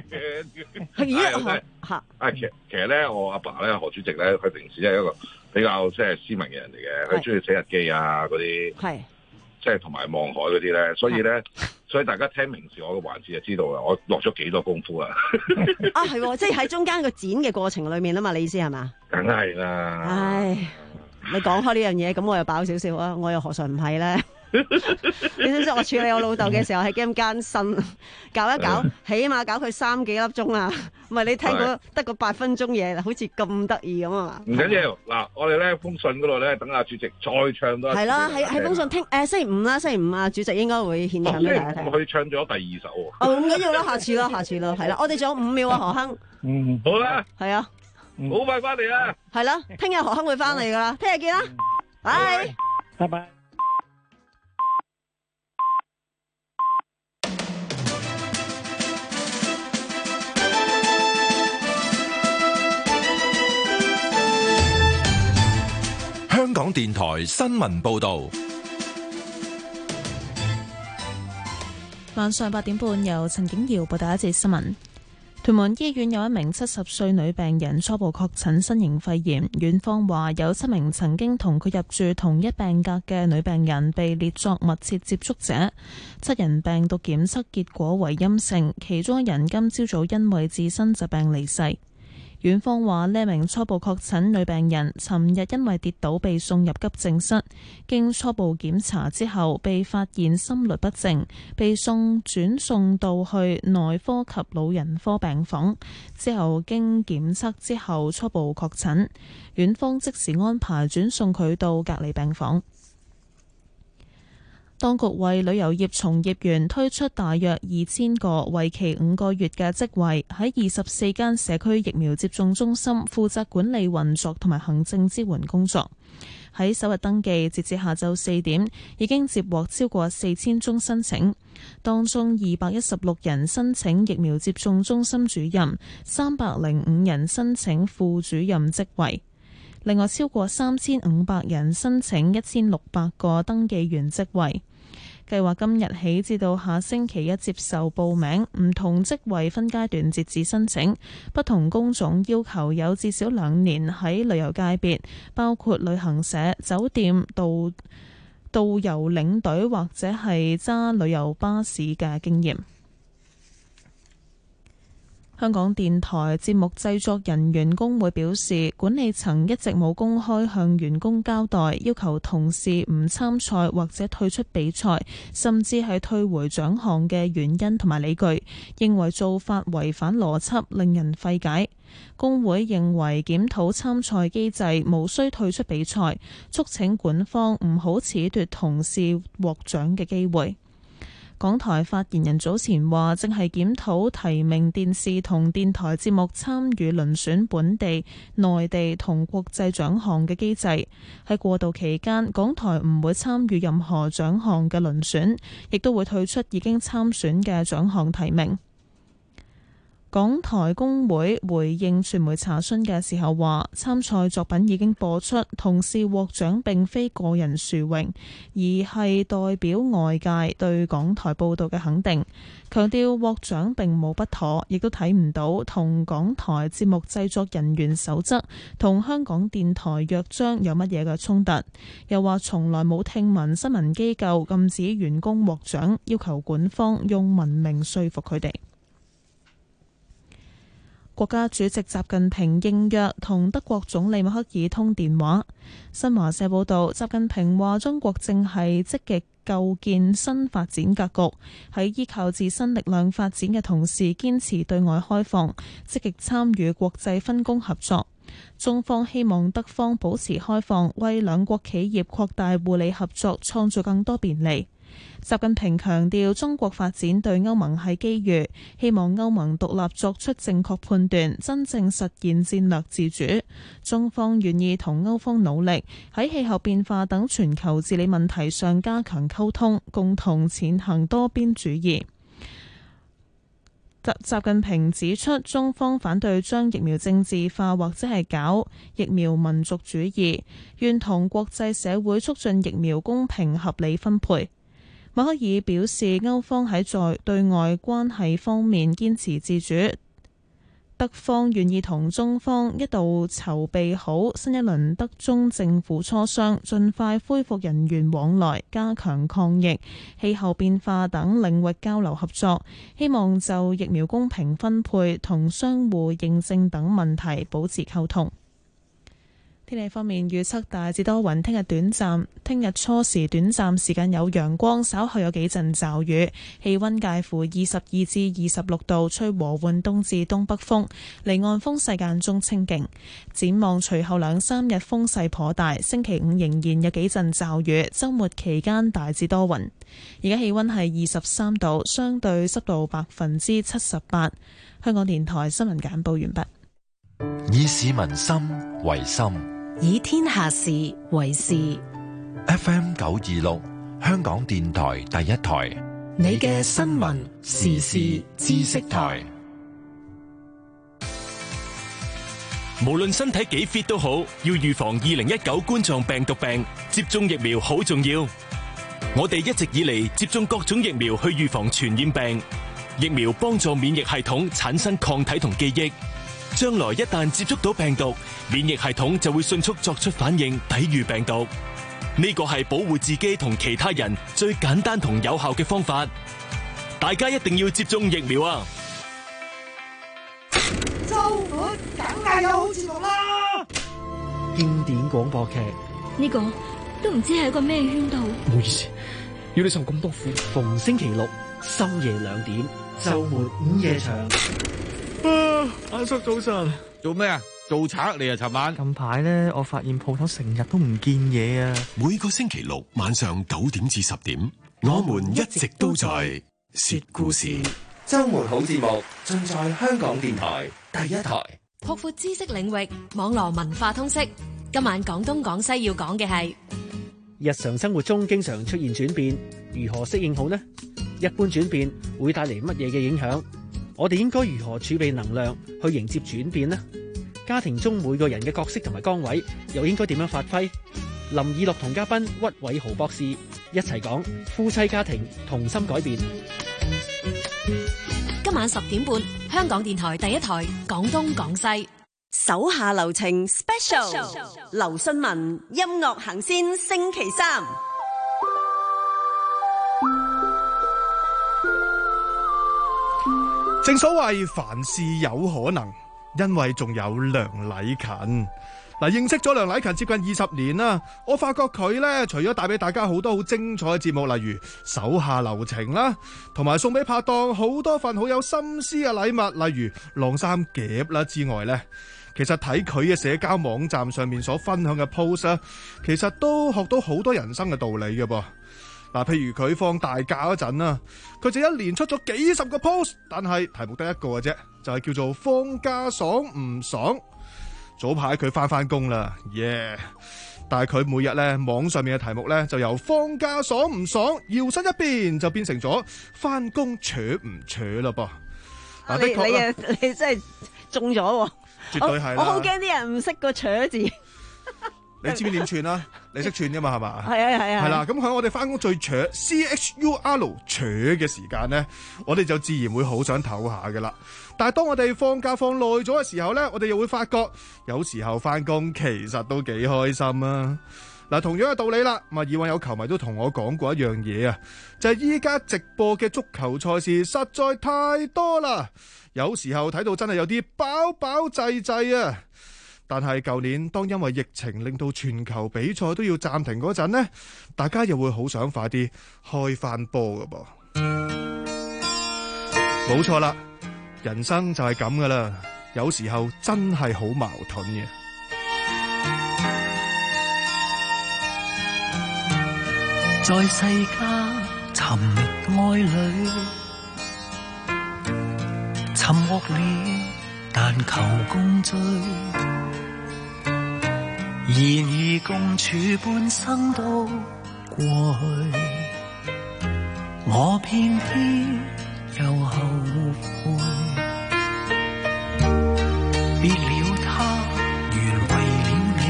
咦？嚇！ 啊，其其實咧，我阿爸咧，何主席咧，佢平時係一個比較即係斯文嘅人嚟嘅，佢中意寫日記啊嗰啲，係即係同埋望海嗰啲咧，所以咧，所以大家聽明示我嘅環節就知道啦，我落咗幾多功夫啊！ 啊，係，即係喺中間個剪嘅過程裏面啊嘛，你意思係嘛？ 梗係啦！ 唉，你講開呢樣嘢，咁我又爆少少啊，我又何嘗唔係咧？你知唔知我處理我老豆嘅時候係幾咁艱辛，搞一搞，起碼搞佢三幾粒鐘啊！唔係你聽過得個八分鐘嘢，好似咁得意咁啊嘛！ 唔緊要，嗱，我哋咧封信嗰度咧，等阿主席再唱多一次。 係啦，喺喺封信聽誒星期五啦，星期五啊，主席應該會獻唱俾大家聽。 佢唱咗第二首喎。 哦，唔緊要啦，下次啦，下次啦，係啦，我哋仲有五秒啊，何亨。 嗯，好啦， 係啊， 好快翻嚟啦。 係啦，聽日何亨會翻嚟噶啦，聽日見啦，拜拜拜。 香港電台新聞報道， 晚上八點半由陳景瑤報道一節新聞。屯門醫院有一名七十歲女病人初步確診新型肺炎，院方話有七名曾經同佢入住同一病格嘅女病人被列作密切接觸者，七人病毒檢測結果為陰性，其中一人今朝早因為自身疾病離世。院方話呢名初步確診女病人尋日因為跌倒被送入急症室，經初步檢查之後被發現心律不正，被送轉送到去內科及老人科病房，之後經檢測之後初步確診，院方即時安排轉送佢到隔離病房。當局為旅遊業從業員推出大約二千個為期五個月嘅職位，喺二十四間社區疫苗接種中心負責管理運作同埋行政支援工作。 喺首日登記，截至下晝四點，已經接獲超過四千宗申請，當中二百一十六人申請疫苗接種中心主任，三百零五人申請副主任職位。另外，超過三千五百人申請一千六百個登記員職位。計劃今日起至到下星期一接受報名，唔同職位分階段截止申請。不同工種要求有至少兩年喺旅遊界別，包括旅行社、酒店、導導遊領隊或者係揸旅遊巴士嘅經驗。香港電台節目製作人員工會表示，管理層一直冇公開向員工交代，要求同事唔參賽或者退出比賽，甚至係退回獎項嘅原因同埋理據，認為做法違反邏輯，令人費解。工會認為檢討參賽機制，無需退出比賽，促請管方唔好褫奪同事獲獎嘅機會。港台發言人早前話，正係檢討提名電視同電台節目參與遴選本地、內地同國際獎項嘅機制。喺過渡期間，港台唔會參與任何獎項嘅遴選，亦都會退出已經參選嘅獎項提名。港台工會回應傳媒查詢嘅時候話，參賽作品已經播出，同事獲獎並非個人殊榮，而係代表外界對港台報導嘅肯定。強調獲獎並冇不妥，亦都睇唔到同港台節目製作人員守則同香港電台約章有乜嘢嘅衝突。又話從來冇聽聞新聞機構禁止員工獲獎，要求管方用文明說服佢哋。國家主席習近平應約同德國總理默克爾通電話。新華社報道，習近平話中國正係積極構建新發展格局，喺依靠自身力量發展嘅同時，堅持對外開放，積極參與國際分工合作。中方希望德方保持開放，為兩國企業擴大互利合作創造更多便利。習近平強調，中國發展對歐盟係機遇，希望歐盟獨立作出正確判斷，真正實現戰略自主。中方願意同歐方努力，喺氣候變化等全球治理問題上加強溝通，共同踐行多邊主義。習近平指出，中方反對將疫苗政治化或者係搞疫苗民族主義，願同國際社會促進疫苗公平合理分配。默克爾表示，歐方喺在對外關係方面堅持自主，德方願意同中方一道籌備好新一輪德中政府磋商，盡快恢復人員往來，加強抗疫、氣候變化等領域交流合作，希望就疫苗公平分配同相互認證等問題保持溝通。天氣方面預測大致多雲，聽日短暫，聽日初時短暫時間有陽光，稍後有幾陣驟雨，氣溫介乎二十二至二十六度，吹和緩東至東北風，離岸風勢間中清勁。展望隨後兩三日風勢頗大，星期五仍然有幾陣驟雨，週末期間大致多雲。而家氣溫係二十三度，相對濕度百分之七十八。香港電台新聞簡報完畢。 以市民心為心， 以天下事為事。 F M 九二六，香港電台第一台， 你嘅新聞時事知識台。 無論身體幾 fit 都好，要預防二零一九冠狀病毒病，接種疫苗好重要。我哋一直以嚟接種各種疫苗去預防傳染病，疫苗幫助免疫系統產生抗體同記憶。將來一旦接觸到病毒，免疫系統就會迅速作出反應，抵禦病毒。呢個係保護自己同其他人最簡單同有效嘅方法。大家一定要接種疫苗啊！ 周末梗係有好節目啦！ 經典廣播劇呢個都唔知係個咩圈套。 唔好意思，要你受咁多苦。逢星期六深夜兩點，周末午夜場。啊，阿叔早晨， 做咩啊？做賊嚟啊！尋晚近排咧，我發現鋪頭成日都唔見嘢啊！ 每個星期六晚上九點至十點，我們一直都在說故事。 周末好節目盡在香港電台第一台， 擴闊知識領域，網絡文化通識。 今晚廣東廣西要講嘅係日常生活中經常出現轉變，如何適應好呢？一般轉變會帶嚟乜嘢嘅影響？我哋應該如何儲備能量去迎接轉變呢？家庭中每個人嘅角色同埋崗位又應該點樣發揮？林以樂同嘉賓屈偉豪博士一齊講夫妻家庭同心改變。 今晚十點半，香港電台第一台廣東廣西。 手下留情 Special， 劉信文音樂行先星期三。 正所謂凡事有可能，因為仲有梁禮勤。嗱，認識咗梁禮勤接近二十年啦，我發覺佢呢，除咗帶俾大家好多好精彩嘅節目，例如手下留情啦，同埋送俾拍檔好多份好有心思嘅禮物，例如晾衫夾啦之外呢，其實睇佢嘅社交網站上面所分享嘅 post 啊，其實都學到好多人生嘅道理嘅噃。嗱，譬如佢放大假嗰陣啊，佢就一連出咗幾十個 post， 但係題目得一個嘅啫，就係叫做放假爽唔爽。早排佢翻翻工啦，耶、yeah！但係佢每日咧網上面嘅題目咧就由放假爽唔爽搖身一變就變成咗翻工扯唔扯啦噃。 啊，的確啦，你你真係中咗喎！ 絕對係啦， 我好驚啲人唔識個扯字。 你知唔知點串啦？你識串噶嘛？係嘛？ 係啊係啊。 係啦，咁喺我哋翻工最扯 C H U R 扯嘅時間咧，我哋就自然會好想唞下噶啦。但係當我哋放假放耐咗嘅時候咧，我哋又會發覺有時候翻工其實都幾開心啊！嗱，同樣嘅道理啦。咁啊，以往有球迷都同我講過一樣嘢啊，就係依家直播嘅足球賽事實在太多啦，有時候睇到真係有啲飽飽滯滯啊！但係舊年當因為疫情令到全球比賽都要暫停嗰陣呢，大家又會好想快啲開翻波㗎噃。冇錯啦，人生就係咁噶啦，有時候真係好矛盾嘅。 在世間尋愛侶，沉默了，但求共聚。然而共處半生都過去，我偏偏又後悔。別了他，原為了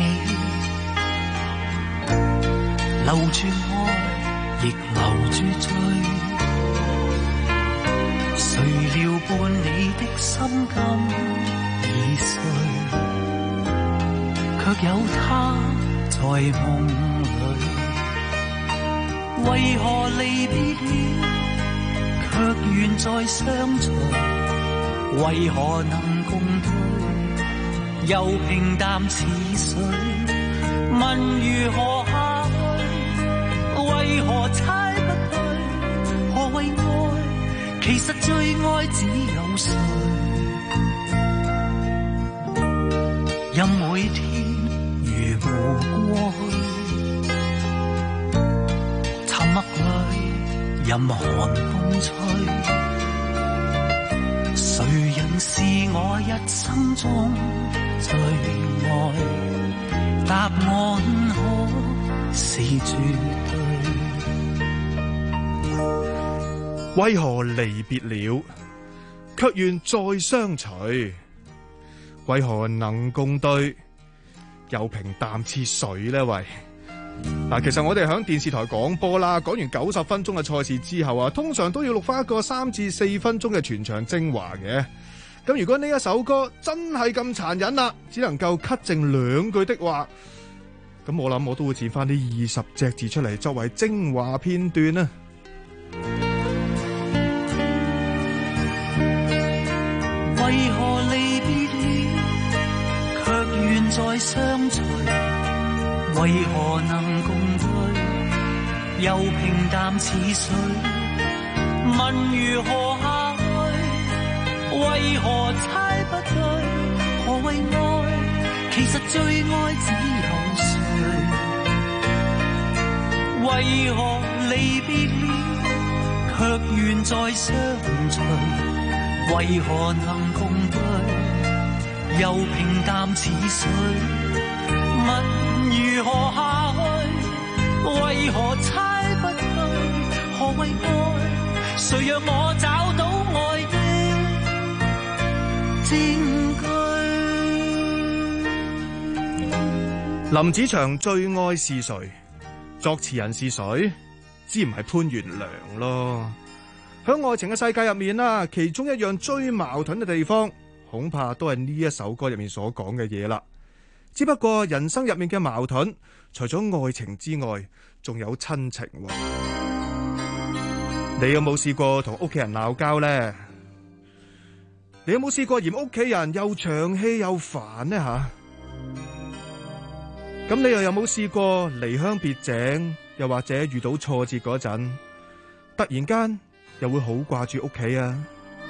你，留住愛，亦留住罪。誰料伴你的心今已碎，卻有他在夢裏。為何離別了，卻願再相隨？為何能共對，又平淡似水？問如何下去，為何猜不對？何謂愛？其實最愛只有誰？任每天如無過去，沉默裏任寒風吹，誰人是我一生中最愛？答案可是絕對。 為何離別了，卻願再相隨？為何能共對，又平淡似水呢？喂，嗱，其實我哋響電視台廣播啦，講完九十分鐘嘅賽事之後啊，通常都要錄翻一個三至四分鐘嘅全場精華嘅。咁如果呢一首歌真係咁殘忍啦，只能夠 cut 剩兩句的話，咁我諗我都會剪翻啲二十隻字出嚟作為精華片段啊！ 為何離別了，卻願再相隨？為何能共對，又平淡似水？問如何下去，為何猜不對？何謂愛？其實最愛只有誰？為何離別了，卻願再相隨？為何能共對，又平淡似水？ 問如何下去，為何猜不對，何謂愛？誰讓我找到愛的證據？ 林子祥最愛是誰？作詞人是誰？知唔係潘源良咯。喺愛情嘅世界入面啦，其中一樣最矛盾嘅地方，恐怕都係呢一首歌入面所講嘅嘢啦。只不過人生入面嘅矛盾，除咗愛情之外，仲有親情。你有冇試過同屋企人鬧交呢？你有冇試過嫌屋企人又長氣又煩呢？吓，咁你又有冇試過離鄉別井，又或者遇到挫折嗰陣，突然間又會好掛住屋企啊？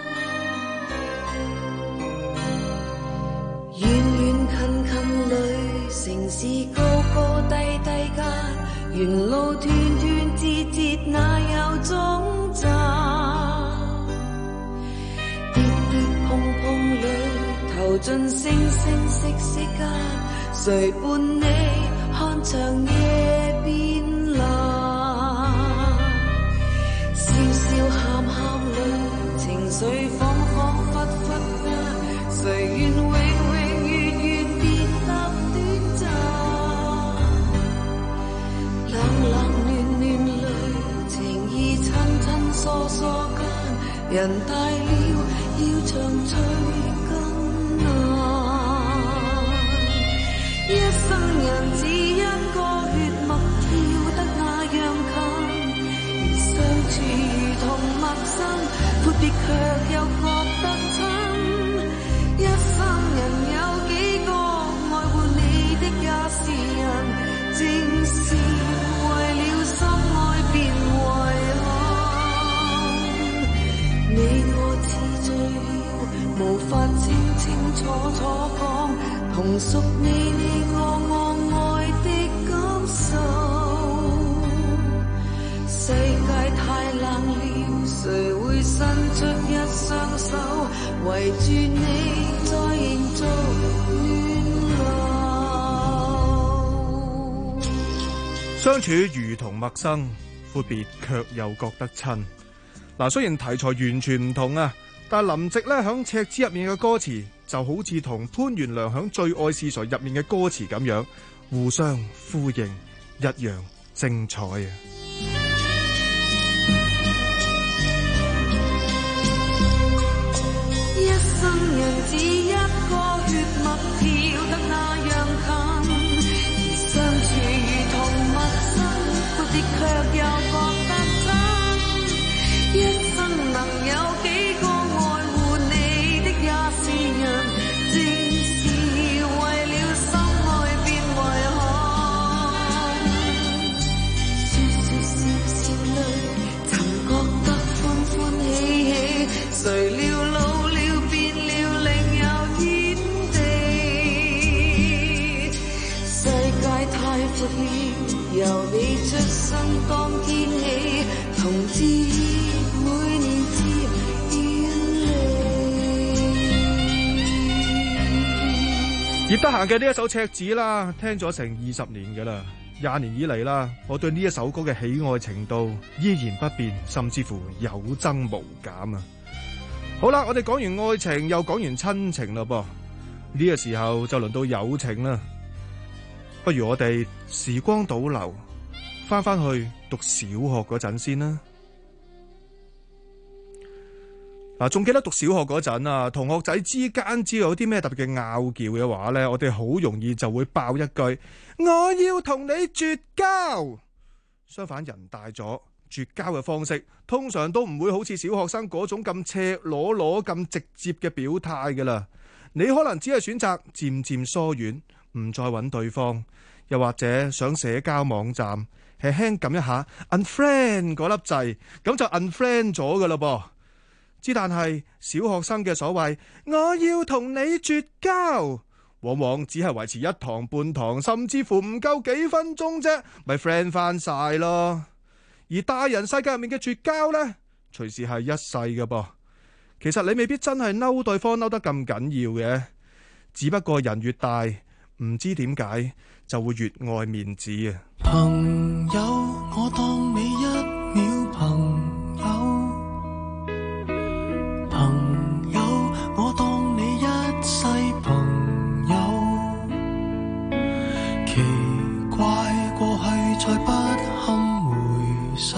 遠遠近近裏，城市高高低低間，沿路斷斷節節，哪有終站？跌跌碰碰裏，投進聲聲息息間，誰伴你看長夜變藍？笑笑喊喊裏，情緒恍恍惚惚間，誰願永永遠遠變得短暫？冷冷暖暖裏，情意親親疏疏間，人大了要長聚更難。一生人只因個血脈跳得那樣近，而相處如同陌生，闊別卻又覺得親。一生人有幾個愛護你的也是人，正是為了心愛便遺憾。你我似醉了，無法清清楚楚講，同屬你你我我愛的感受。世界太冷了，誰會伸出一雙手，圍住你再營造暖流。 相處如同陌生，闊別卻又覺得親。嗱，雖然題材完全唔同啊，但係林夕咧響赤子入面嘅歌詞就好似同潘源良響最愛是誰入面嘅歌詞咁樣，互相呼應，一樣精彩啊！ 一生人只一個血脈跳得那樣近，而相處如同陌生，闊別卻又覺得親。一生能有幾個愛護你的也是人，正是為了心愛變遺憾。說說笑笑裏，曾覺得歡歡喜喜，誰料老了變了另有天地。世界太闊了，由你出生當天起，同志每年漸遠離。 葉德嫻嘅呢一首《赤子》啦，聽咗成二十年㗎啦，廿年以嚟啦，我對呢一首歌嘅喜愛程度依然不變，甚至乎有增無減啊！好啦，我哋講完愛情，又講完親情啦噃，呢個時候就輪到友情啦。不如我哋時光倒流，翻翻去讀小學嗰陣先啦。嗱，仲記得讀小學嗰陣啊，同學仔之間只要有啲咩特別嘅拗撬嘅話呢，我哋好容易就會爆一句我要同你絕交。相反，人大咗，絕交嘅方式通常都唔會好似小學生嗰種咁赤裸裸咁直接嘅表態噶啦。你可能只係選擇漸漸疏遠，唔再揾對方，又或者上社交網站輕輕撳一下 unfriend 嗰粒掣，咁就 unfriend 咗噶啦噃。之但係小學生嘅所謂我要同你絕交，往往只係維持一堂半堂，甚至乎唔夠幾分鐘啫，咪 friend 翻晒咯。而大人世界入面嘅絕交呢，隨時係一世㗎噃。其實你未必真係嬲對方嬲得咁緊要嘅，只不過人越大，唔知點解就會越愛面子啊！ 朋友，我當你一秒朋友，朋友，我當你一世朋友。奇怪，過去再不堪回首，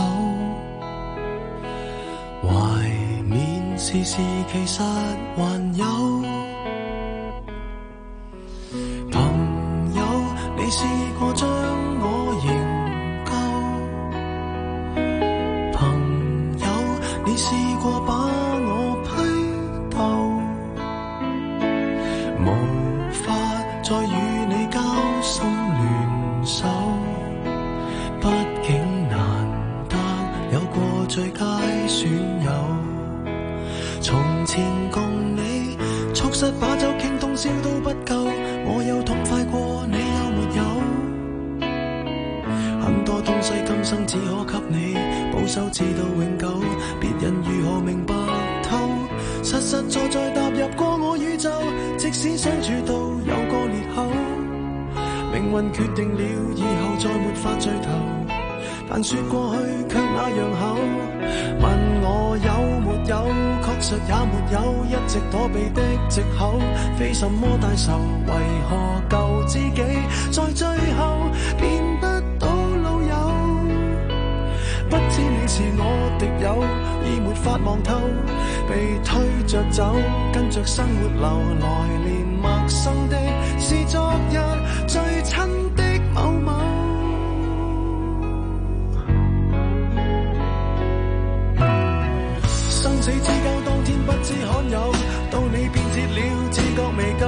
懷緬時時其實還有。朋友，你試過將我營救，朋友，你試過把我批鬥，無法再與你交心聯手，畢竟難得有過最佳損友。從前共你促膝把酒傾通宵都不夠，我有痛快過你有沒有？很多東西今生只可給你保守至到永久，別人如何明白透？實實在在踏入過我宇宙，即使相處到有個裂口，命運決定了以後再沒法聚頭，但說過去卻那樣厚。問我有沒有，確實也沒有，一直躲避的藉口，非什麼大仇，為何舊知己在最後變不到老友？不知你是我敵友，已沒法望透，被推着走，跟着生活流，來年陌生的是昨日最親的某某。生死之交當天不知罕有，到你變節了自覺未夠，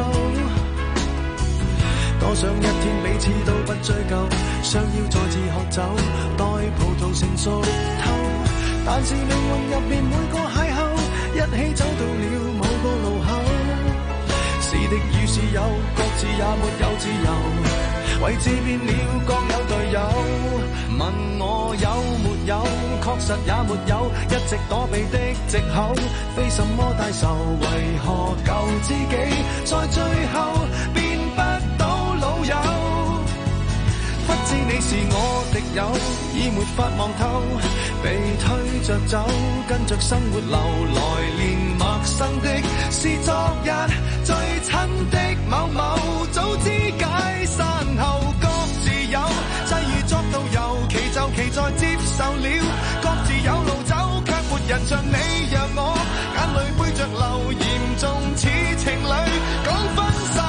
多想一天彼此都不追究，相邀再次喝酒，待葡萄成熟透。但是命運入面每個邂逅，一起走到了某個路口，是敵與是友，各自也沒有自由，位置變了各有隊友。問我有沒有，確實也沒有，一直躲避的藉口，非什麼大仇，為何舊知己在最後變不到老友？不知你是我敵友，已沒法望透，被推着走，跟着生活流，來年陌生的是昨日最親的某某，早知解散後各自有，際遇作導遊，其就其在接受了，各自有路走，卻沒人像你讓我眼淚背着流，嚴重似情侶講分手。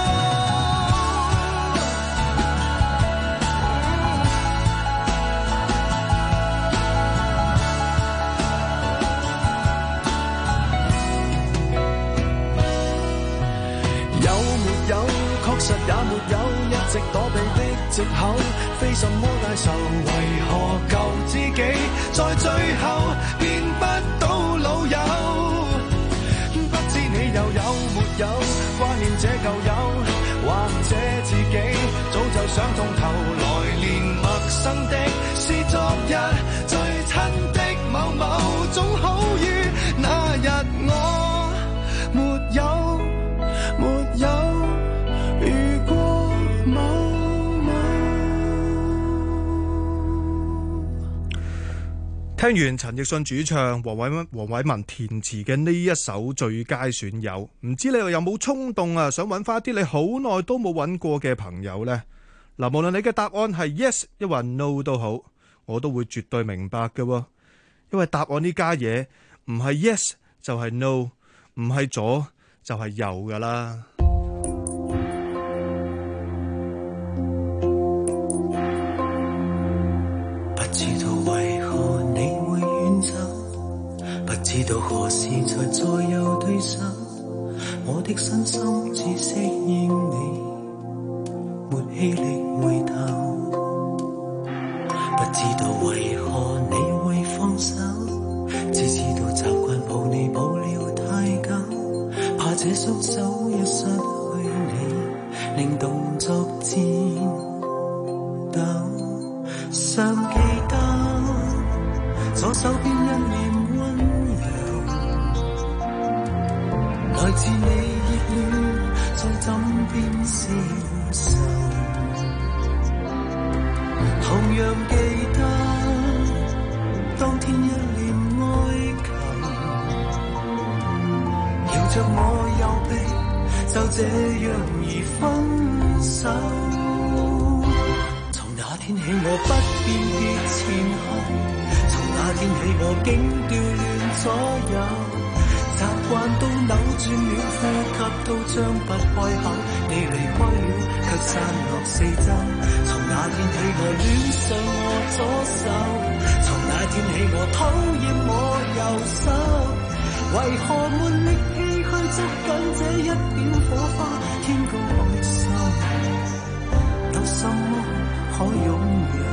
確實也沒有，一直躲避的藉口，非什麼大仇，為何舊知己在最後變不到老友？不知你又有沒有掛念這舊友，或者自己早就想通透，來年陌生的是昨日最親的某某，總好於那日我沒有沒有。 聽完陳奕迅主唱、黃偉文、黃偉文填詞嘅呢一首最佳損友，唔知你又有冇衝動啊？想揾翻啲你好耐都冇揾過嘅朋友呢？嗱，無論你嘅答案係 yes 抑或 no 都好，我都會絕對明白嘅，因為答案呢家嘢唔係 yes 就係 no， 唔係左就係右噶啦。 不知道何時才再有對手，我的身心只適應你，沒氣力回頭。不知道為何你會放手，只知道習慣抱你抱了太久，怕這雙手一失去你，令動作顫抖。尚記得左手邊一臉溫柔，來自你熱戀在枕邊消愁。 同樣記得當天一臉哀求，搖着我右臂，就這樣而分手。從那天起我不辨別前後，從那天起我竟調亂左右，習慣都扭轉了，呼吸都張不開口。你離開了，卻散落四周。從那天起我戀上我左手，從那天起我討厭我右手。為何沒力氣去捉緊這一點火花？天高海深，有什麼可擁有？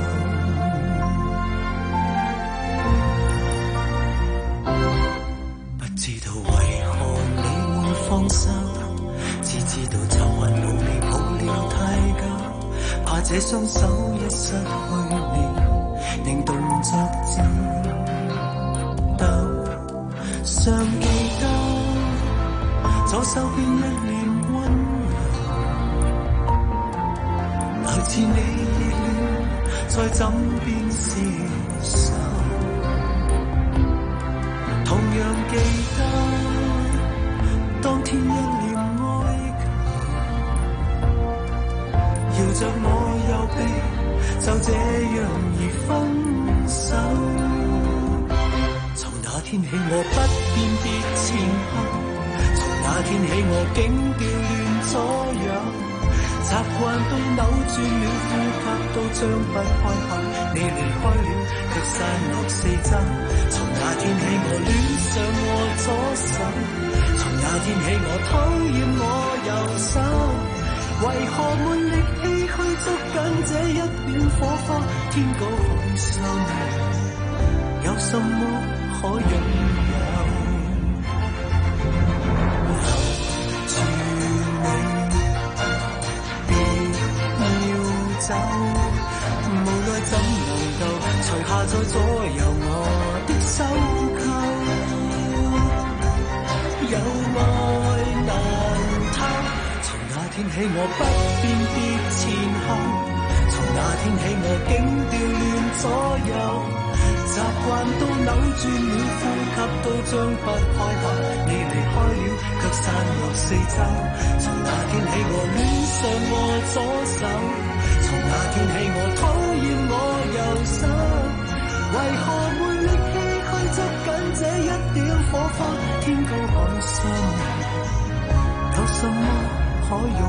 不知道為何你會放手，只知道就還努力抱了太久，怕這雙手一失去了，令動作顫抖。尚記得左手邊一臉溫柔，來自你熱戀在枕邊廝守。同樣記得當天一臉哀求，搖着我右臂，就這樣而分手。從那天起我不辨別前後，從那天起我竟調亂左右，習慣都扭轉了，呼吸都張不開口。你離開了，卻散落四周。從那天起我戀上我左手，從那天起我討厭我右手。為何沒力氣去捉緊這一點火花？天高海深，有什麼可擁有？留住你，別要走，無奈怎能夠除下在左右我的手扣？有愛難偷，從那天起我不辨別前後，從那天起我竟調亂左右。習慣都扭轉了，呼吸都張不開口。你離開了，卻散落四周。從那天起我戀上我左手，從那天起我討厭我右手。為何沒力氣去捉緊這一點火花？天高海深，有什麼可擁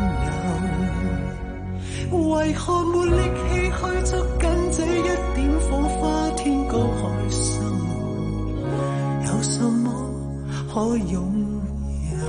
有？為何沒力氣去捉緊這一點火花？天高海深，有什麼可擁有？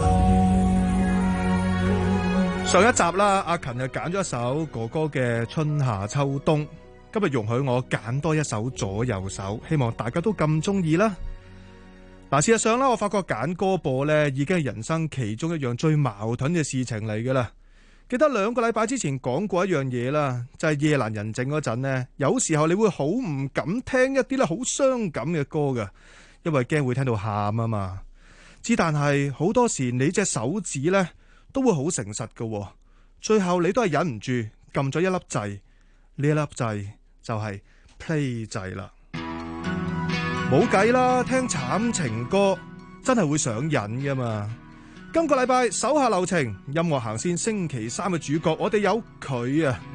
上一集啦，阿勤就揀咗一首哥哥嘅《春夏秋冬》，今日容許我揀多一首左右手，希望大家都咁中意啦。嗱，事實上啦，我發覺揀歌播咧，已經係人生其中一樣最矛盾嘅事情嚟噶啦。記得兩個禮拜之前講過一樣嘢啦，就係夜闌人靜嗰陣呢，有時候你會好唔敢聽一啲咧好傷感嘅歌㗎，因為驚會聽到喊啊嘛。之但係好多時你隻手指呢都會好誠實㗎，最後你都係忍唔住撳咗一粒掣，呢一粒掣就係 play 掣啦。冇計啦，聽慘情歌真係會上癮㗎嘛。今個禮拜手下留情，音樂行先星期三嘅主角，我哋有佢啊！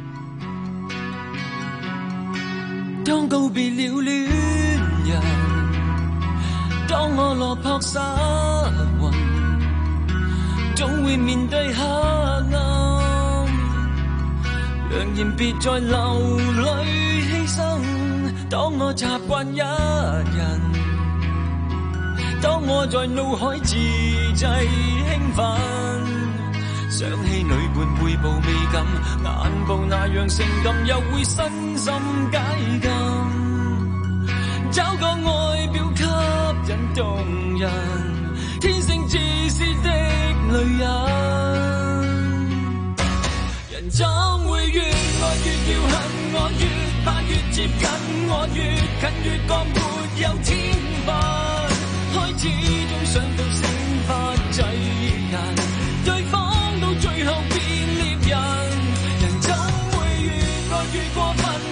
當告別了戀人，當我落魄失魂，總會面對黑暗。良言別再流淚犧牲，當我習慣一人，當我在腦海自製興奮，想起女伴背部未敢，眼部那樣性感，又會身心解禁，找個外表吸引動人，天性自私的女人，人怎會越愛越要恨我，越怕越接近我，越近越覺沒有天分，開始總想到聖法制人，對方到最後變獵人，人怎會越愛越過分？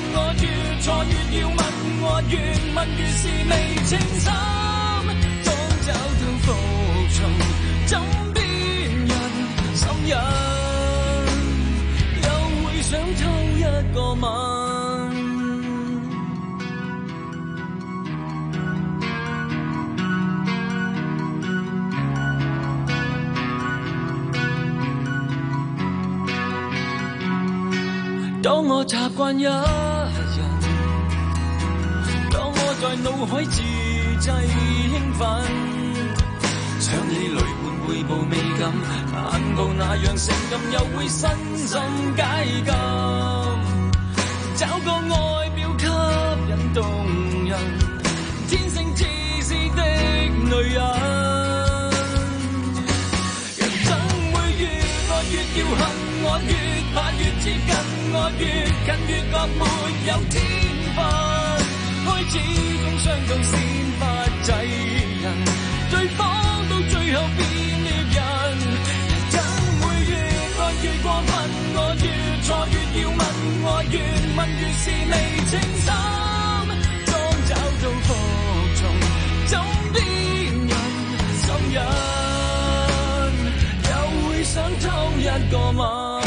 問如是未清心，當找到服從，枕邊人心癮，又會想偷一個吻。當我習慣一人，當我在腦海自製興奮，想起淚滿背部未感，眼部那樣性感，又會身心解禁，找個外表吸引動人，天性自私的女人，人怎會越愛越要恨，我越怕越接近，我越近越覺沒有天分，開始中傷到先發制人，對方到最後變獵人，人怎會越愛越過分，我越錯越要問，我越問越是未清心，當找到服從，枕邊人心癮，又會想偷一個吻。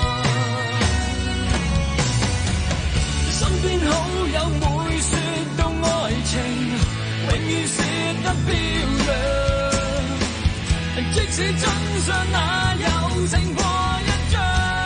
身邊好友每說到愛情，永遠說得漂亮，即使真相哪有勝過一張，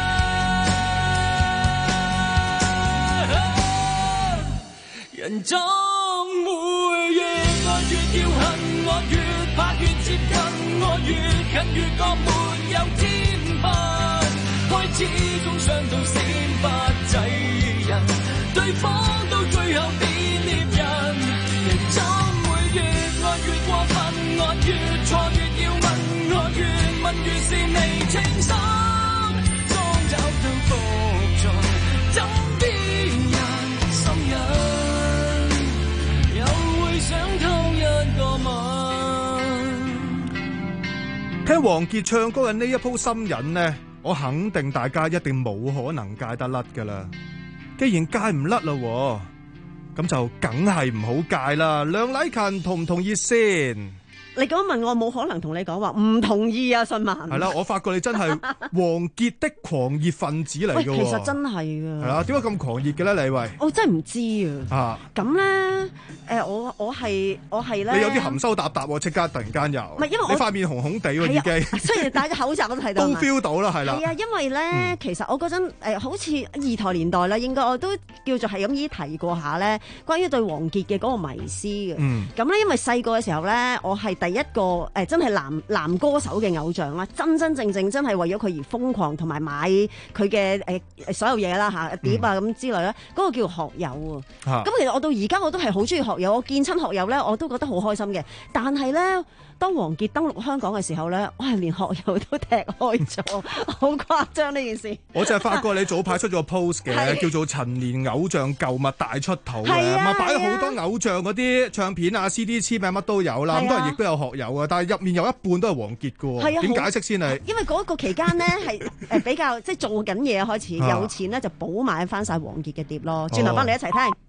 人怎會越愛越要恨，我越怕越接近，我越近越覺沒有天分，開始中傷到先發制人，對方到最後變獵人，人怎會越愛越過分，我越錯越要問，我越問越是未清心，當找到服從，枕邊人心癮，又會想偷一個吻。 聽王傑唱歌嘅呢一鋪心癮呢，我肯定大家一定冇可能戒得甩噶啦。既然戒唔甩啦，咁就梗係唔好戒啦。梁禮勤同唔同意先？ 你咁問我，冇可能同你講話唔同意啊，信文。 係啦，我發覺你真係王傑的狂熱分子嚟嘅。 其實真係噶。 係啦，點解咁狂熱嘅咧？你喂， 我真係唔知啊。啊，咁咧，誒，我我係我係咧。 你有啲含羞答答喎，即刻突然間又。唔係，因為你塊面紅紅地喎，已經。 雖然戴咗口罩都睇到。 都 feel 到啦，係啦。 係啊，因為咧，嗯、其實我嗰陣誒，好似二台年代啦，應該我都叫做係咁依提過下咧，關於對王傑嘅嗰個迷思嘅。嗯。咁咧，因為細個嘅時候咧，我係第一個誒、呃，真係男男歌手嘅偶像啦，真真正正真係為咗佢而瘋狂，同埋買佢嘅誒所有嘢啦嚇，碟啊咁之類咧，嗰、嗯、個叫學友喎。咁、啊、其實我到而家我都係好中意學友，我見親學友咧，我都覺得好開心嘅。但係咧，當王傑登陸香港嘅時候咧，我係連學友都踢開咗，好誇張呢件事。我就係發覺你早排出咗個 post 嘅，叫做陳年偶像舊物大出土嘅，咁啊擺咗好多偶像嗰啲唱片啊、C D 簽名乜都有啦，咁當然亦都有學友啊，但係入面有一半都係王傑嘅喎，點解釋先係？因為嗰個期間呢係誒比較即係做緊嘢開始，有錢咧就補買翻晒王傑嘅碟咯。轉頭翻嚟一齊聽。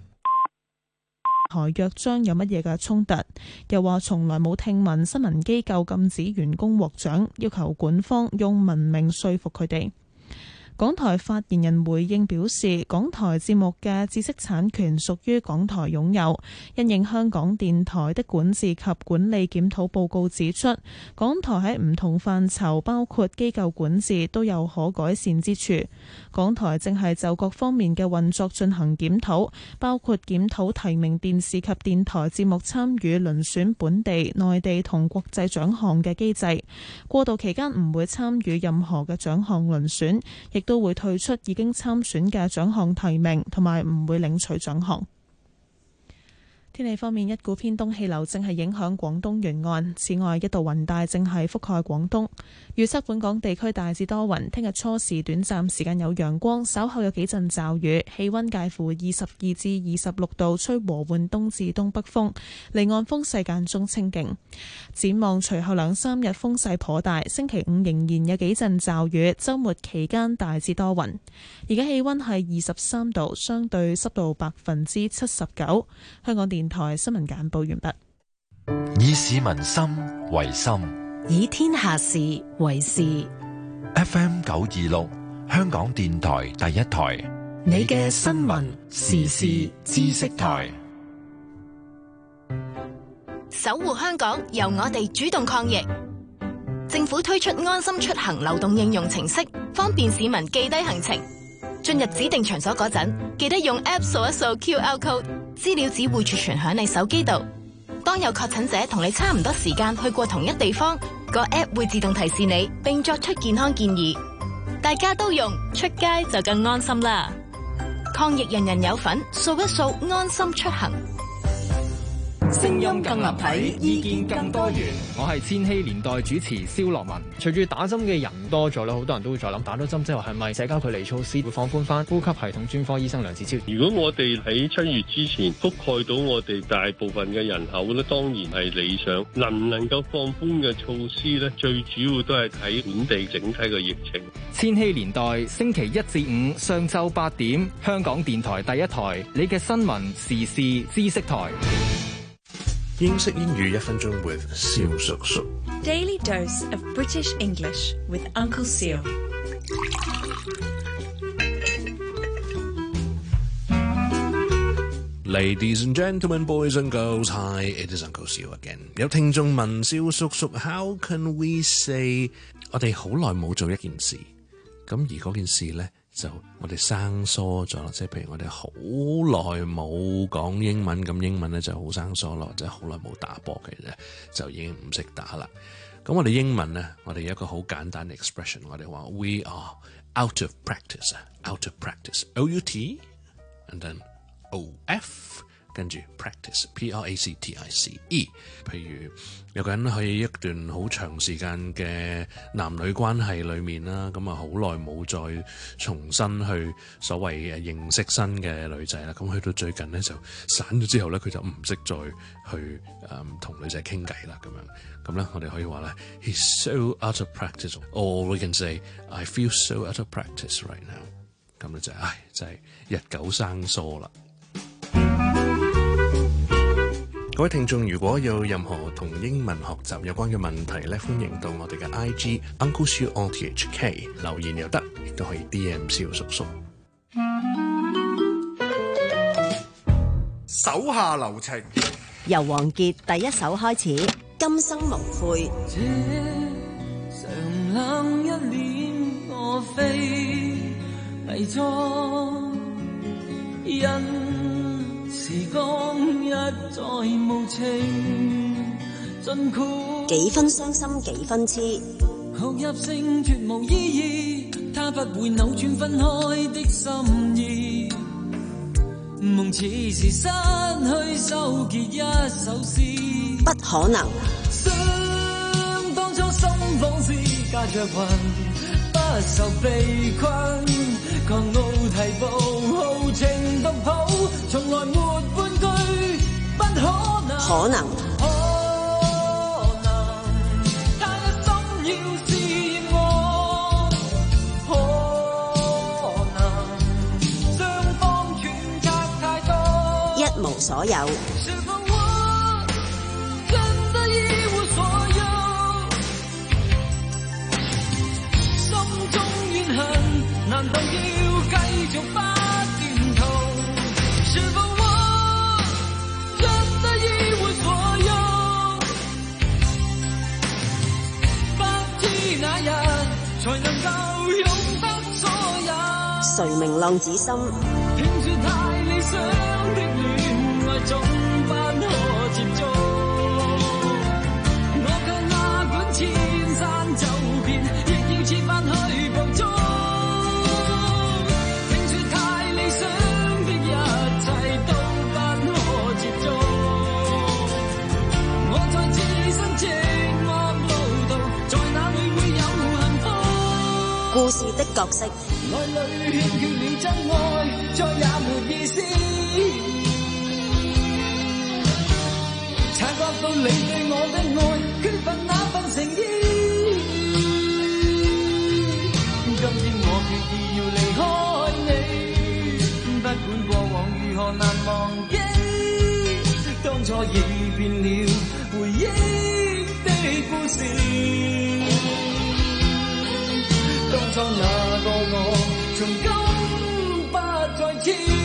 台約章有乜嘢嘅衝突？又話從來冇聽聞新聞機構禁止員工獲獎，要求管方用文明說服佢哋。港台發言人回應表示，港台節目嘅知識產權屬於港台擁有。因應香港電台的管治及管理檢討報告指出，港台喺唔同範疇，包括機構管治，都有可改善之處。港台正係就各方面嘅運作進行檢討，包括檢討提名電視及電台節目參與遴選本地、內地同國際獎項嘅機制。過渡期間唔會參與任何嘅獎項遴選，亦都會退出已經參選嘅獎項提名，同埋唔會領取獎項。 天氣方面，一股偏東氣流正係影響廣東沿岸，此外一道雲帶正係覆蓋廣東。預測本港地區大致多雲，聽日初時短暫時間有陽光，稍後有幾陣驟雨，氣溫介乎二十二至二十六度，吹和緩東至東北風，離岸風勢間中清勁。展望隨後兩三日風勢頗大，星期五仍然有幾陣驟雨，週末期間大致多雲。而家氣溫係二十三度，相對濕度百分之七十九。香港電台新聞簡報完畢。 以市民心為心， 以天下事為事。 F M 九二六，香港電台第一台， 你嘅新聞時事知識台。 守護香港，由我哋主動抗疫。政府推出安心出行流動應用程式，方便市民記低行程。進入指定場所嗰陣，記得用 App 掃一掃 Q R code， 資料只會儲存響你手機度。當有確診者同你差唔多時間去過同一地方，個 App 會自動提示你，並作出健康建議。大家都用，出街就更安心啦！抗疫人人有份，掃一掃安心出行。 聲音更立體，意見更多元。 我係千禧年代主持蕭樂文。隨住打針嘅人多咗啦，好多人都會再諗打咗針之後係咪社交距離措施會放寬翻？呼吸系統專科醫生梁子超， 如果我哋喺七月之前覆蓋到我哋大部分嘅人口咧，當然係理想。能唔能夠放寬嘅措施咧，最主要都係睇本地整體嘅疫情。 千禧年代星期一至五上晝八點，香港電台第一台，你嘅新聞時事知識台。 英式英語一分鐘 with 蕭叔叔。 Daily dose of British English with Uncle Seal。 Ladies and gentlemen, boys and girls, hi, it is Uncle Seal again。 有聽眾問蕭叔叔 How can we say 我哋好耐冇做一件事，咁而嗰件事呢就我哋生疏咗啦，即係譬如我哋好耐冇講英文，咁英文咧就好生疏咯，即係好耐冇打波嘅啫，就已經唔識打啦。咁我哋英文咧，我哋有一個好簡單嘅 expression， 我哋話 we are out of practice，out of practice，O U T and then O F， 跟住 practice，P R A C T I C E。譬如有個人喺一段好長時間嘅男女關係裏面啦，咁啊好耐冇再重新去所謂認識新嘅女仔啦，咁去到最近咧就散咗之後咧，佢就唔識再去誒同、嗯、女仔傾偈啦，咁樣咁咧我哋可以話咧 He's so out of practice，or we can say I feel so out of practice right now。咁咧就係、唉，真係日久生疏啦。各位聽眾，如果有任何同英文學習有關嘅問題咧，歡迎到我哋嘅 I G Uncle Siu O T H K 留言又得，亦都可以 D M 蕭叔叔。 手下留情， 由王傑第一首開始，今生無悔。 這常冷一臉我非偽裝，因時光一再無情盡酷， 幾分傷心幾分痴， 學入聲絕無意義，他不會扭轉分開的心意，夢似是失去收結一首詩， 不可能。 想當初心仿似隔着雲，不受被困，狂傲提步，豪情獨抱，從來沒半句不可能。 可能， 可能，他一心要試驗我，可能，雙方揣測太多， 一無所有。難道要繼續不斷逃？是否我真的一無所有？不知哪日才能夠擁得所有？ 誰明浪子心？ 聽說太理想的戀愛總不可接觸，我卻哪管千山走遍，亦要設法去捕捉。聽說太理想的一切都不可接觸， 故事的角色。 愛裏欠缺了真愛，再也沒意思。察覺到你對我的愛，缺乏那份誠意。今天我決意要離開你，不管過往如何難忘記，當初已變了回憶的故事。當初那個我，從今不再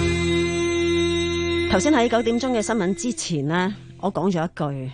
知。 頭先喺九點鐘嘅新聞之前呢，我講咗一句，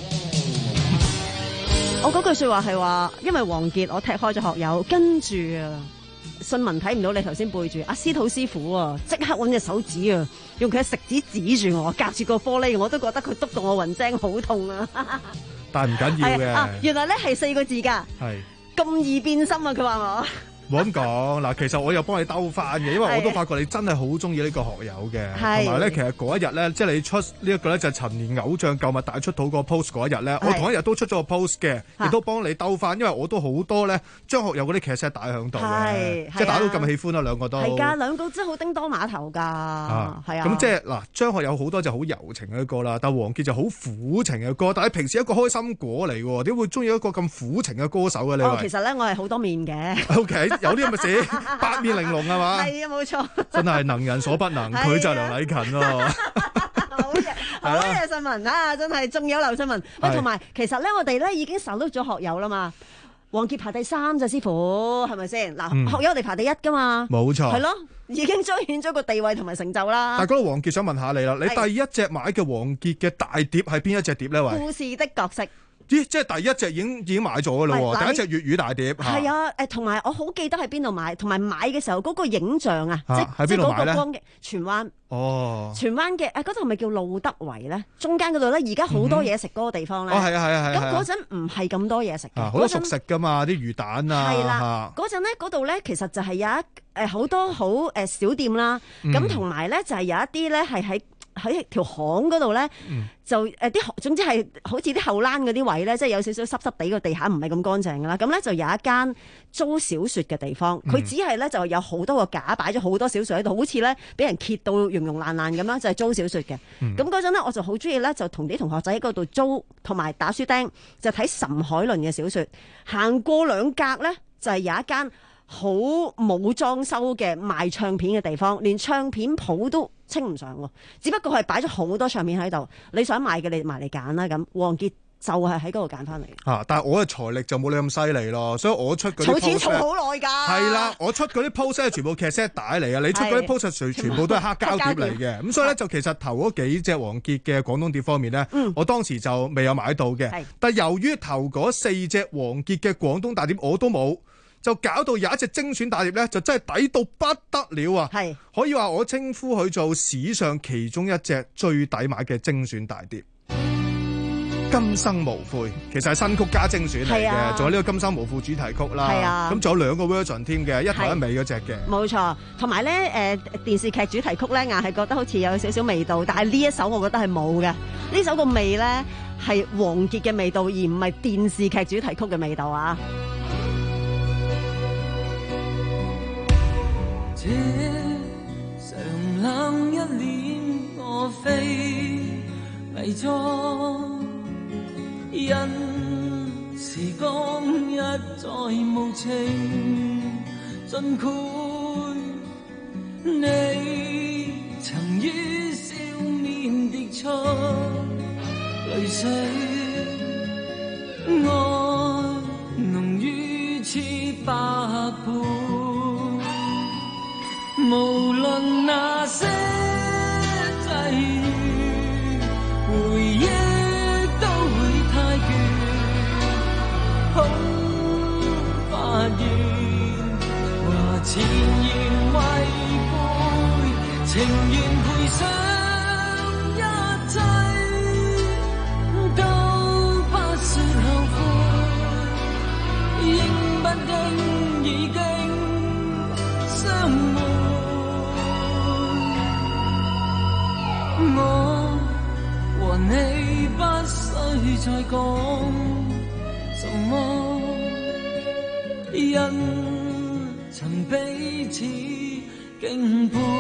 我嗰句說話係話，因為王傑我踢開咗學友，跟住啊新聞睇唔到你頭先背住阿司徒師傅啊，即刻揾隻手指啊，用佢嘅食指指住我，夾住個玻璃，我都覺得佢篤到我魂精好痛啊！ 但係唔緊要嘅， 啊，原來咧係四個字噶，係咁易變心啊！佢話我。 冇咁講嗱，其實我又幫你兜翻嘅，因為我都發覺你真係好中意呢個學友嘅，同埋咧，其實嗰一日咧，即係你出呢一個咧就係陳年偶像購物大出土個 post 嗰一日咧，我同一日都出咗個 post 嘅，亦都幫你兜翻，因為我都好多咧張學友嗰啲劇 set 帶喺度嘅，即係大家都咁喜歡啦，兩個都係㗎，兩個真係好叮當碼頭㗎，係啊，咁即係嗱，張學友好多就好柔情嘅歌啦，但係王傑就好苦情嘅歌，但係平時一個開心果嚟喎，點會中意一個咁苦情嘅歌手嘅你？哦，其實咧我係好多面嘅。O K。有啲咁嘅事，八面玲瓏係嘛？係啊，冇錯。真係能人所不能，佢就係梁禮勤咯。好嘢，好嘢，新聞啊！真係，仲有劉新聞。喂，同埋其實咧，我哋咧已經受到咗學友啦嘛。王傑排第三咋，師傅係咪先？嗱，學友我哋排第一噶嘛。冇錯。係咯，已經彰顯咗個地位同埋成就啦。但係嗰個王傑想問下你啦，你第一隻買嘅王傑嘅大碟係邊一隻碟咧？喂，故事的角色。咦，即係第一隻已經已經買咗㗎啦喎！第一隻粵語大碟係啊，誒同埋我好記得喺邊度買，同埋買嘅時候嗰個影像啊，即係即係嗰個光嘅荃灣哦，荃灣嘅誒嗰度係咪叫路德圍咧？中間嗰度咧，而家好多嘢食嗰個地方咧。哦，係啊，係啊，係啊。咁嗰陣唔係咁多嘢食嘅，好多熟食㗎嘛，啲魚蛋啊。係啦，嗰陣咧嗰度咧，其實就係有一誒好多好誒小店啦，咁同埋咧就係有一啲咧係喺。喺條巷嗰度咧，嗯、就誒啲、呃，總之係好似啲後欄嗰啲位咧，即係有少少濕濕地個地下唔係咁乾淨噶啦。咁咧就有一間租小説嘅地方，佢、嗯、只係咧就有好多個架擺咗好多小説喺度，好似咧俾人揭到溶溶爛爛咁樣，就係、是、租小説嘅。咁嗰陣咧，我就好中意咧，就同啲同學仔喺嗰度租，同埋打書釘，就睇岑海倫嘅小説。行過兩格咧，就係、是、有一間好冇裝修嘅賣唱片嘅地方，連唱片鋪都稱唔上喎，只不過係擺咗好多唱片喺度，你想買嘅你埋嚟揀啦咁。王傑就係喺嗰度揀翻嚟。啊！但係我嘅財力就冇你咁犀利咯，所以我出嗰啲 post 儲錢儲好耐㗎。係啦，我出嗰啲 post 係全部 cassette 帶嚟嘅，你出嗰啲 post 全全部都係黑膠碟嚟嘅。咁所以咧就其實頭嗰幾隻王傑嘅廣東碟方面咧，嗯、我當時就未有買到嘅。但係由於頭嗰四隻王傑嘅廣東大碟我都冇。就搞到有一隻精選大碟咧，就真係抵到不得了啊！係可以話我稱呼佢做史上其中一隻最抵買嘅精選大碟。今生無悔其實係新曲加精選嚟嘅，仲、啊、有呢個今生無悔主題曲啦。咁仲、啊、有兩個 version 添嘅，一頭一尾嗰隻嘅。冇錯，同埋咧誒電視劇主題曲咧，硬係覺得好似有少少味道，但係呢一首我覺得係冇嘅。呢首個味咧係王傑嘅味道，而唔係電視劇主題曲嘅味道啊！ 這常冷一臉我非偽裝，因時光一再無情盡潰，你曾於笑面滴出淚水，愛濃於似百倍。無論那些際遇，回憶都會太倦，恐發現話前言違背，情願賠上一切，都不說後悔，應不應已經相會。我和你不需再講什麼，因曾彼此敬佩。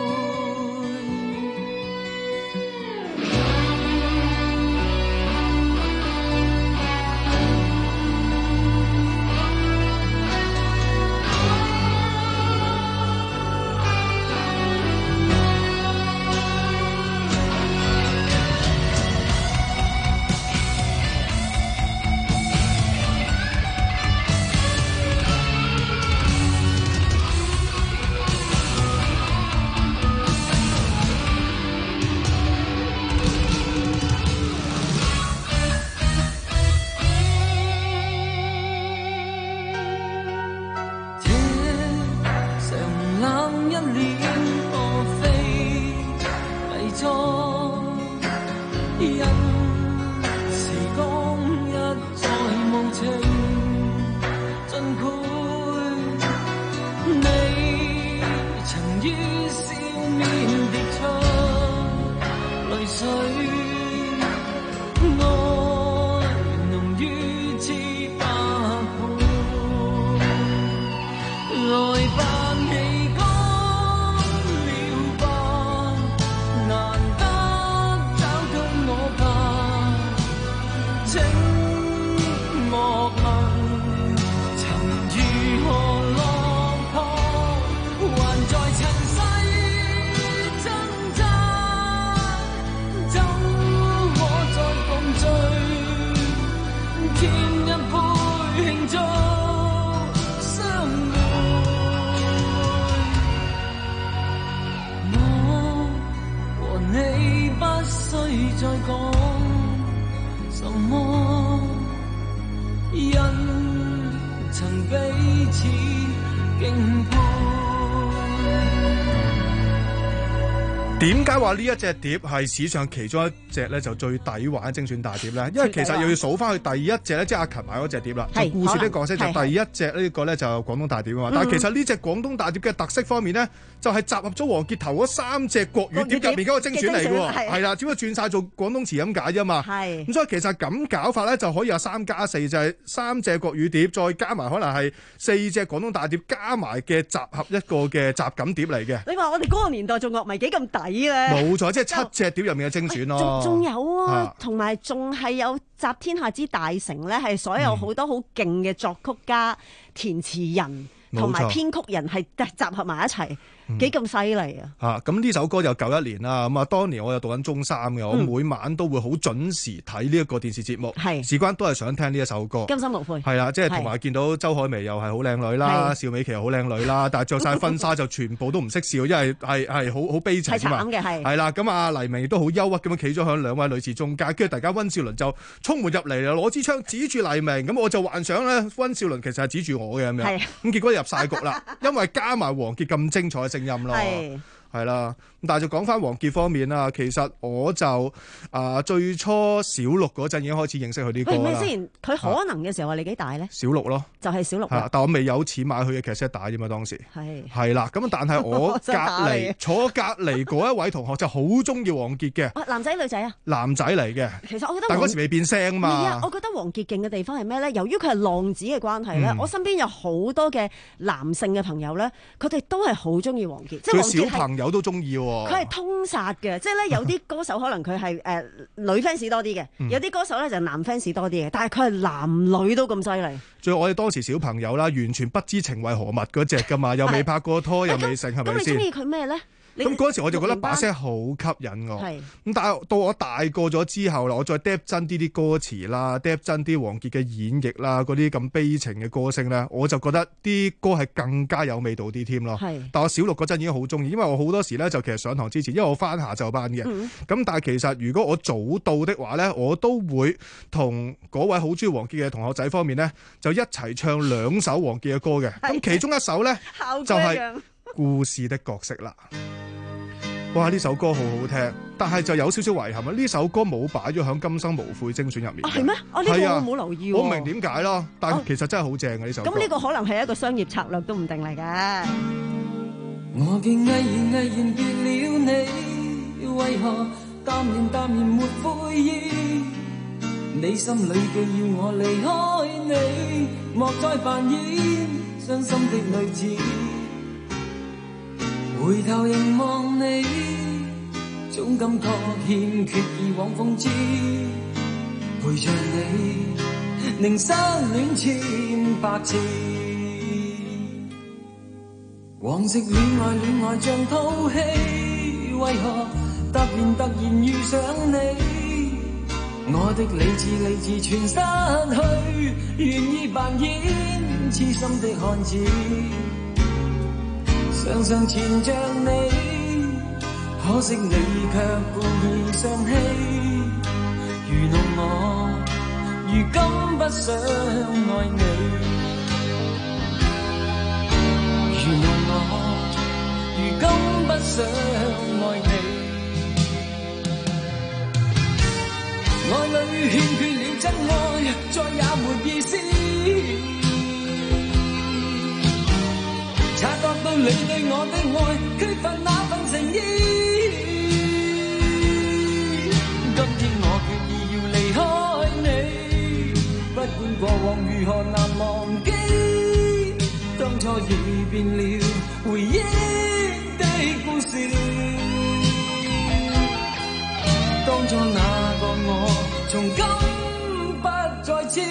點解話呢一隻碟係史上其中一隻咧就最抵玩精選大碟咧？因為其實又要數翻去第一隻咧，即係阿勤買嗰隻碟啦。就故事的角色就第一隻呢個咧就廣東大碟啊嘛。但係其實呢隻廣東大碟嘅特色方面咧，就係集合咗王傑頭嗰三隻國語碟入面嗰個精選嚟嘅喎。係啦，只不過轉晒做廣東詞咁解啫嘛。係。咁所以其實咁搞法咧就可以有三加四，就係三隻國語碟，再加埋可能係四隻廣東大碟，加埋嘅集合一個嘅集錦碟嚟嘅。 你話我哋嗰個年代做樂迷幾咁抵？ 冇錯，即係七隻碟入面嘅精選咯。 仲仲有啊，同埋仲係有集天下之大成咧，係所有好多好勁嘅作曲家、嗯、填詞人同埋編曲人係集合埋一齊。幾咁犀利啊！ 嚇咁呢首歌就九一年啦，咁啊當年我又讀緊中三嘅，我每晚都會好準時睇呢一個電視節目，係事關都係想聽呢一首歌。 甘心無悔係啦，即係同埋見到周海媚又係好靚女啦，邵美琪又好靚女啦，但係着晒婚紗就全部都唔識笑，因為係係好好悲情啊嘛。係慘嘅係。係啦，咁啊黎明亦都好憂鬱咁樣企咗喺兩位女士中間，跟住突然間溫兆倫就衝門入嚟啦，攞支槍指住黎明，咁我就幻想咧溫兆倫其實係指住我嘅咁樣，咁結果入晒局啦，因為加埋王傑咁精彩嘅聲音咯。係係啦，咁但係就講翻王傑方面啦，其實我就啊、呃、最初小六嗰陣已經開始認識佢啲歌啦。喂，咪先， 佢可能嘅時候話你幾大咧？ 小六咯， 就係小六。 係，但我未有錢買佢嘅卡式帶啫嘛，當時係係啦。咁但係我隔離坐隔離嗰一位同學就好中意王傑嘅。 男仔女仔啊？男仔嚟嘅。 其實我覺得， 但嗰時未變聲嘛。 啊，我覺得王傑勁嘅地方係咩咧？由於佢係浪子嘅關係咧，嗯、我身邊有好多嘅男性嘅朋友咧，佢哋都係好中意王傑，即係王傑係小朋友都中意喎。佢係通殺嘅，即係咧有啲歌手可能佢係誒女 fans 多啲嘅，嗯、有啲歌手咧就男 fans 多啲嘅，但係佢係男女都咁犀利。 最後我哋當時小朋友啦，完全不知情為何物嗰隻噶嘛，又未拍過拖，又未成，係咪先？ 咁你中意佢咩咧？ 咁嗰時我就覺得把聲好吸引我，咁但係到我大個咗之後啦，我再 drop 真啲啲歌詞啦 drop 真啲王傑嘅演繹啦，嗰啲咁悲情嘅歌聲咧，我就覺得啲歌係更加有味道啲添咯。但我小六嗰陣已經好中意，因為我好多時咧就其實上堂之前，因為我翻下晝班嘅，咁、嗯、但係其實如果我早到的話咧，我都會同嗰位好中意王傑嘅同學仔方面咧，就一齊唱兩首王傑嘅歌嘅。咁其中一首咧就係故事的角色啦。哇！呢首歌好好聽，但係就有少少遺憾啊！呢首歌冇擺咗響今生無悔精選入面。 係咩？我呢個我冇留意。 我唔明點解咯，但係其實真係好正嘅呢首歌。 咁呢個可能係一個商業策略都唔定嚟嘅。 我竟毅然毅然別了你，為何淡然淡然沒悔意？你心裏嘅要我離開你，莫再煩厭。 傷心的女子，回頭凝望你，總感覺欠缺以往風姿，陪着你凝相戀千百次，往昔戀愛戀愛像套戲，為何突然突然遇上你？我的理智理智全失去，願意扮演痴心的漢子，常常纏着你，可惜你卻故意傷氣，愚弄我，如今不想愛你，愚弄我，如今不想愛你。愛裏欠缺了真愛，再也沒意思。察覺到你對我的愛，缺乏那份誠意。今天我決意要離開你，不管過往如何難忘記，當初已變了回憶的故事。當初那個我，從今不再知。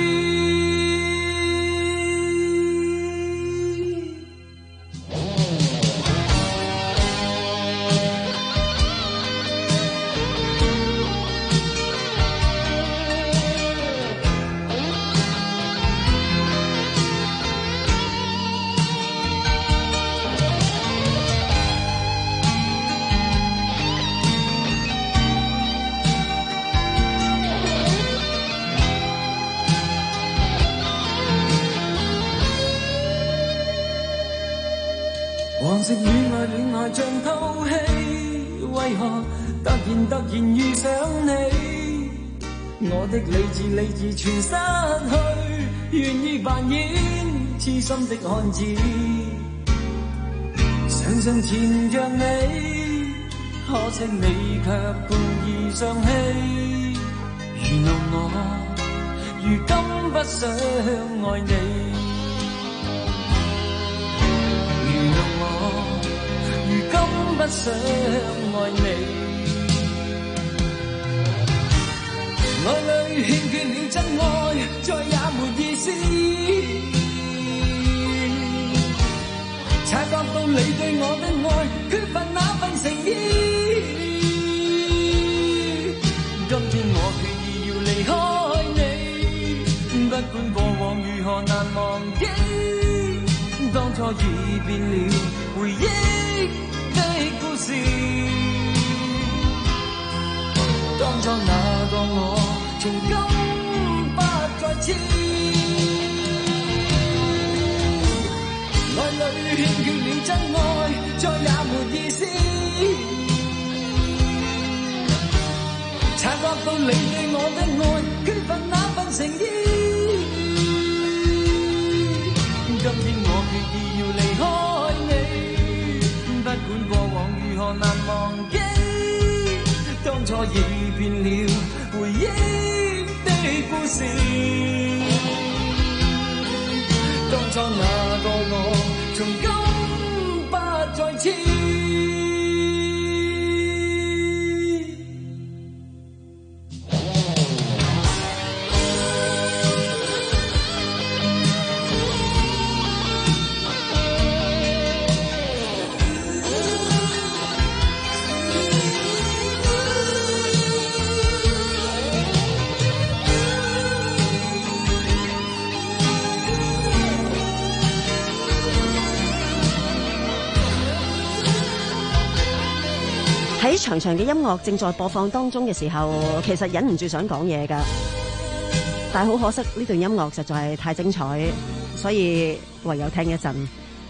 往昔戀愛戀愛像套戲，為何突然突然遇上你？我的理智理智全失去，願意扮演痴心的漢子，常常纏着你，可惜你卻故意傷氣，愚弄我，如今不想愛你。不想愛你，愛裏欠缺了真愛，再也沒意思。察覺到你對我的愛，缺乏那份誠意。今天我決意要離開你，不管過往如何難忘記，當初已變了回憶的故事，當初那個我，從今不再知。愛裏欠缺了真愛，再也沒意思。察覺到你對我的愛，缺乏那份誠意。今天我決意要離開你，不管過往如何難忘記，當初已變了回憶的故事。當初那個我，從今不再痴。 喺長長嘅音樂正在播放當中嘅時候，其實忍唔住想講嘢㗎，但係好可惜呢段音樂實在係太精彩，所以唯有聽一陣。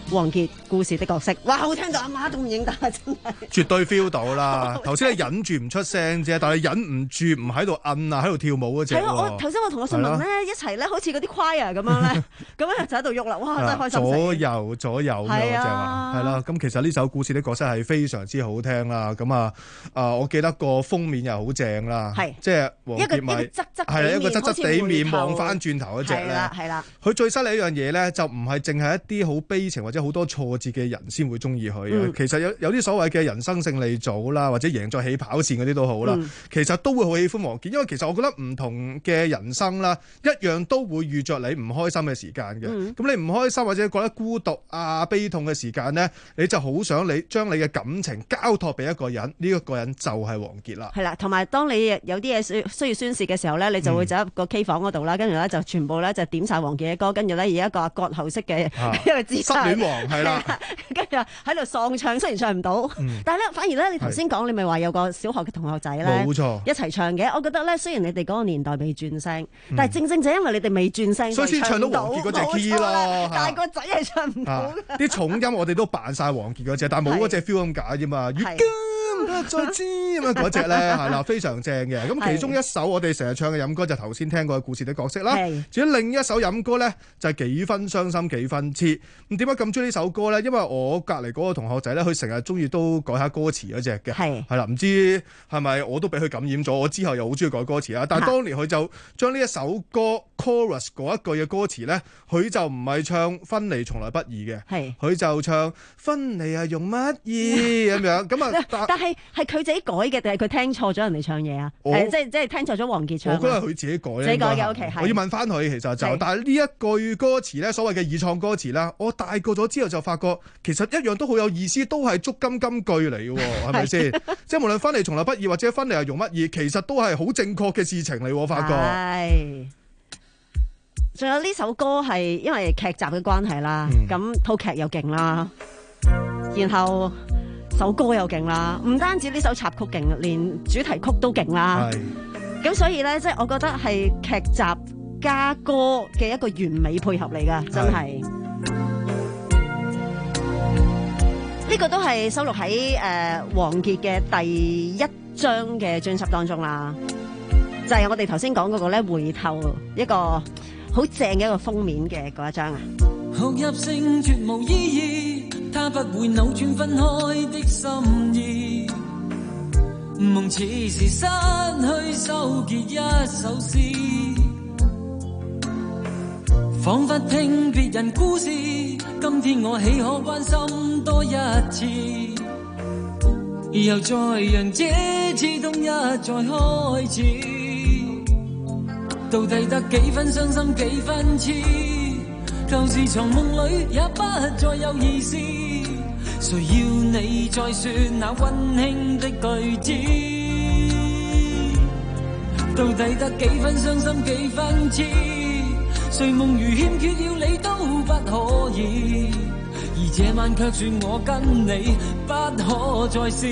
王傑故事的角色。哇，好聽到阿媽都唔認得啊，真係。 絕對 feel 到啦！頭先你忍住唔出聲啫，但係忍唔住唔喺度摁啊，喺度跳舞嗰隻。 係啊，我頭先我同我順文咧一齊咧，好似嗰啲 choir 咁樣咧，咁樣就喺度喐啦，哇！真係開心死。 左右左右咁樣就話係啦。咁其實呢首故事的角色係非常之好聽啦。咁啊啊，我記得個封面又好正啦， 係即係王傑咪係啦，一個側側地面望翻轉頭嗰隻咧。係啦， 係啦。 佢最犀利一樣嘢咧，就唔係淨係一啲好悲情或者好多挫折嘅人先會中意佢嘅。其實有有啲所謂嘅人生勝利組啦，或者贏在起跑線嗰啲都好啦，嗯、其實都會好喜歡王傑，因為其實我覺得唔同嘅人生啦，一樣都會遇着你唔開心嘅時間嘅。咁、嗯、你唔開心或者覺得孤獨啊、悲痛嘅時間呢，你就好想你將你嘅感情交託俾一個人，呢、這、一個人就係王傑啦。 係啦，同埋當你有啲嘢需需要宣泄嘅時候呢，你就會走入個 K 房嗰度啦，跟住咧就全部咧就點晒王傑嘅歌，跟住咧以一個割喉式嘅、啊、一個姿勢，失戀王係啦，跟住喺度喪唱，雖然唱唔到，嗯、但係咧反而咧你頭先講你咪話有個小學嘅同學仔咧，冇錯，一齊唱嘅。我覺得咧，雖然你哋嗰個年代未轉聲，嗯、但係正正就因為你哋未轉聲，所以先唱到王傑嗰隻 key 咯。但係個仔係唱唔到嘅。啲重音我哋都扮晒王傑嗰隻，但係冇嗰隻 feel 咁解啫嘛。再知咁樣嗰隻咧係啦，非常正嘅。咁其中一首我哋成日唱嘅飲歌就頭先聽過嘅故事的角色啦。至於另一首飲歌咧就係、是、幾分傷心幾分痴。咁點解咁中意呢首歌咧？因為我隔離嗰個同學仔咧，佢成日中意都改下歌詞嗰隻嘅。係係啦，唔知係咪我都俾佢感染咗？我之後又好中意改歌詞啦。但係當年佢就將呢一首歌 chorus 嗰一句嘅歌詞咧，佢就唔係唱分離從來不易嘅，係佢就唱分離係用乜嘢咁樣咁啊？但係係佢自己改嘅，定係佢聽錯咗人哋唱嘢啊？係即係即係聽錯咗王傑唱。我覺得係佢自己改，自己改嘅 OK。我要問翻佢，其實就但係呢一句歌詞咧，所謂嘅二創歌詞啦，我大個咗之後就發覺，其實一樣都好有意思，都係足金金句嚟嘅，係咪先？即係無論分離從來不易或者分離係用乜嘢，其實都係好正確嘅事情嚟。我發覺係。仲有呢首歌係因為劇集嘅關係啦，咁套劇又勁啦，然後首歌又勁啦，唔單止呢首插曲勁，連主題曲都勁啦。咁所以咧，即係我覺得係劇集加歌嘅一個完美配合嚟噶，真係。呢個都係收錄喺誒王傑嘅第一張嘅專輯當中啦，就係、是、我哋頭先講嗰個咧回頭一個。好正嘅一個封面嘅嗰一張啊！學入性絕無意義，他不會扭轉分開的心意。夢似是失去收結一首詩，彷彿聽別人故事。今天我豈可關心多一次？又再讓這刺痛一再開始。到底得幾分傷心幾分痴，舊時藏夢裏也不再有意思，誰要你再說那溫馨的句子？到底得幾分傷心幾分痴，誰夢如欠缺了你都不可以，而這晚卻說我跟你不可再試。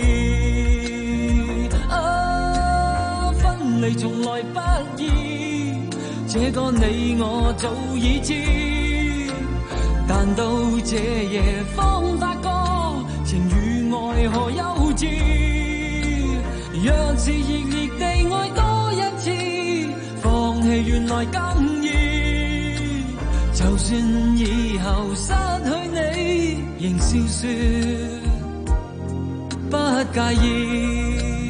啊，分離從來不易，這個你我早已知，但到這夜方發覺情與愛何幼稚。若是熱烈地愛多一次，放棄原來更易。就算以後失去你，仍笑說不介意。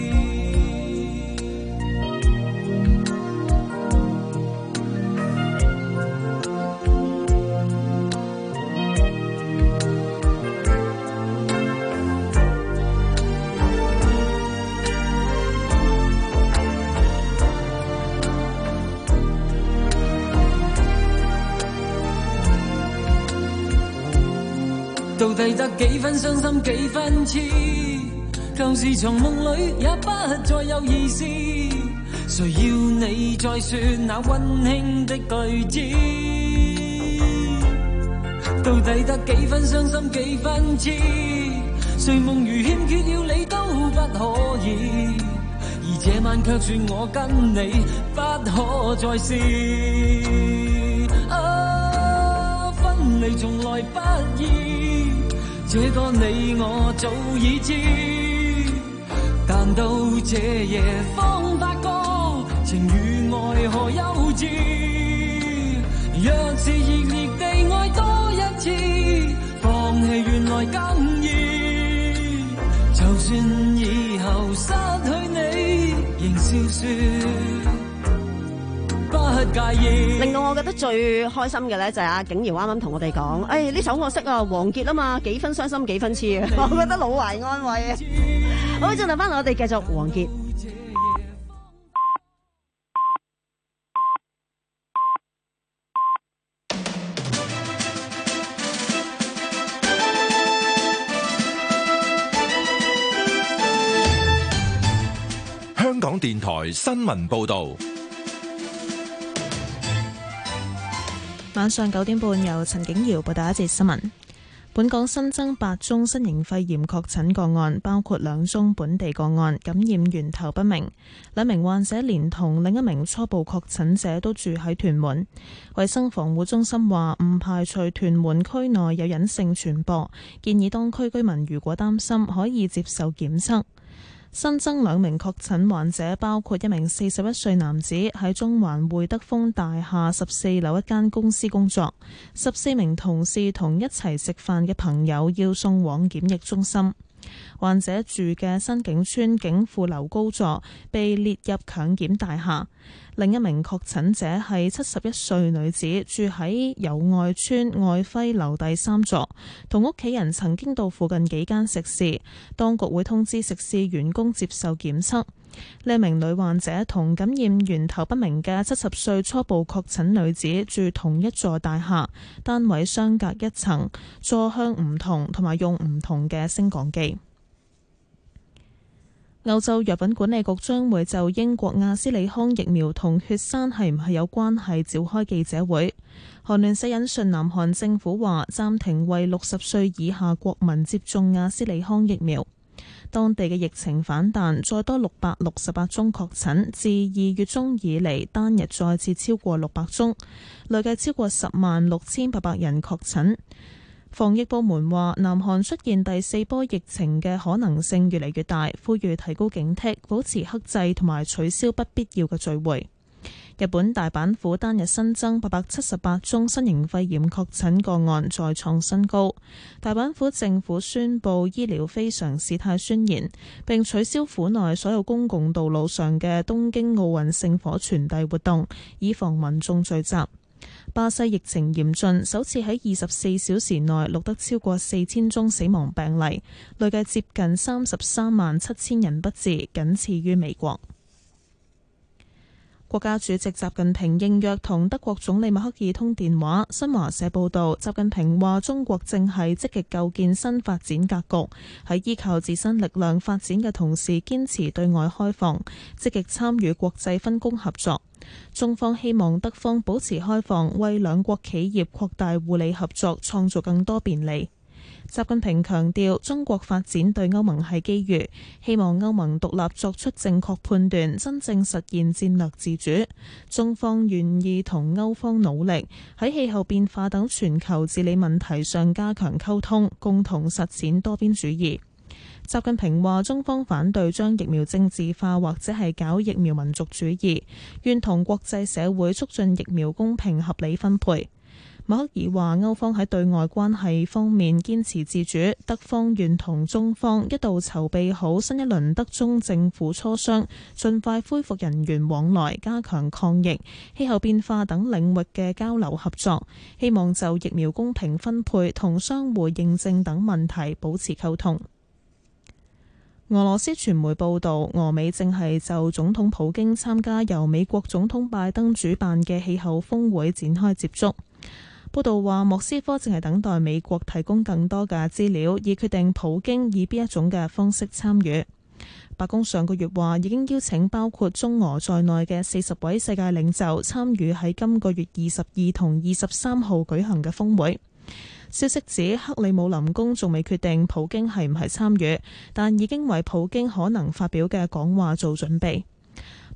到底得幾分傷心幾分痴，舊時藏夢裏也不再有意思，誰要你再說那溫馨的句子？到底得幾分傷心幾分痴，誰夢如欠缺了你都不可以，而這晚卻說我跟你不可再試。啊，分離從來不易，這個你我早已知，但到這夜方發覺情與愛何幼稚。若是熱烈地愛多一次，放棄原來更易。就算以後失去你，仍笑說不介意。 令到我覺得最開心嘅咧就係阿景瑤啱啱同我哋講，誒呢首我識啊，王傑啊嘛，幾分傷心幾分痴啊，我覺得老懷安慰啊。好，轉頭翻嚟我哋繼續王傑。 香港電台新聞報道， 晚上九點半由陳景瑤報道一節新聞。本港新增八宗新型肺炎確診個案，包括兩宗本地個案，感染源頭不明。兩名患者連同另一名初步確診者都住喺屯門。衛生防護中心話唔排除屯門區內有隱性傳播，建議當區居民如果擔心可以接受檢測。新增兩名確診患者，包括一名四十一歲男子喺中環匯德豐大廈十四樓一間公司工作，十四名同事同一齊食飯嘅朋友要送往檢疫中心。患者住嘅新景邨景富樓高座被列入強檢大廈。另一名確診者係七十一歲女子，住喺友愛邨愛輝樓第三座，同屋企人曾經到附近幾間食肆，當局會通知食肆員工接受檢測。呢名女患者同感染源頭不明嘅七十歲初步確診女子住同一座大廈，單位相隔一層，座向唔同，同埋用唔同嘅升降機。歐洲藥品管理局將會就英國阿斯利康疫苗同血栓係唔係有關係召開記者會。韓聯社引述南韓政府話，暫停為六十歲以下國民接種阿斯利康疫苗。當地嘅疫情反彈，再多六百六十八宗確診，自二月中以嚟單日再次超過六百宗，累計超過十萬六千八百人確診。防疫部門話，南韓出現第四波疫情嘅可能性越嚟越大，呼籲提高警惕，保持克制同埋取消不必要嘅聚會。日本大阪府單日新增八百七十八宗新型肺炎確診個案，再創新高。大阪府政府宣布醫療非常事態宣言，並取消府內所有公共道路上嘅東京奧運聖火傳遞活動，以防民眾聚集。巴西疫情嚴峻，首次喺二十四小時內錄得超過四千宗死亡病例，累計接近三十三萬七千人不治，僅次於美國。國家主席習近平應約同德國總理默克爾通電話。新華社報道，習近平話中國正係積極構建新發展格局，喺依靠自身力量發展嘅同時，堅持對外開放，積極參與國際分工合作。中方希望德方保持開放，為兩國企業擴大互利合作創造更多便利。習近平強調，中國發展對歐盟係機遇，希望歐盟獨立作出正確判斷，真正實現戰略自主。中方願意同歐方努力，喺氣候變化等全球治理問題上加強溝通，共同實踐多邊主義。習近平話，中方反對將疫苗政治化或者係搞疫苗民族主義，願同國際社會促進疫苗公平合理分配。默克爾話，歐方喺對外關係方面堅持自主，德方願同中方一道籌備好新一輪德中政府磋商，盡快恢復人員往來，加強抗疫、氣候變化等領域嘅交流合作，希望就疫苗公平分配同相互認證等問題保持溝通。俄羅斯傳媒報道，俄美正係就總統普京參加由美國總統拜登主辦嘅氣候峰會展開接觸。報道話，莫斯科正係等待美國提供更多嘅資料，以決定普京以邊一種嘅方式參與。白宮上個月話，已經邀請包括中俄在內嘅四十位世界領袖參與喺今個月二十二同二十三號舉行嘅峰會。消息指，克里姆林宮仲未決定普京係唔係參與，但已經為普京可能發表嘅講話做準備。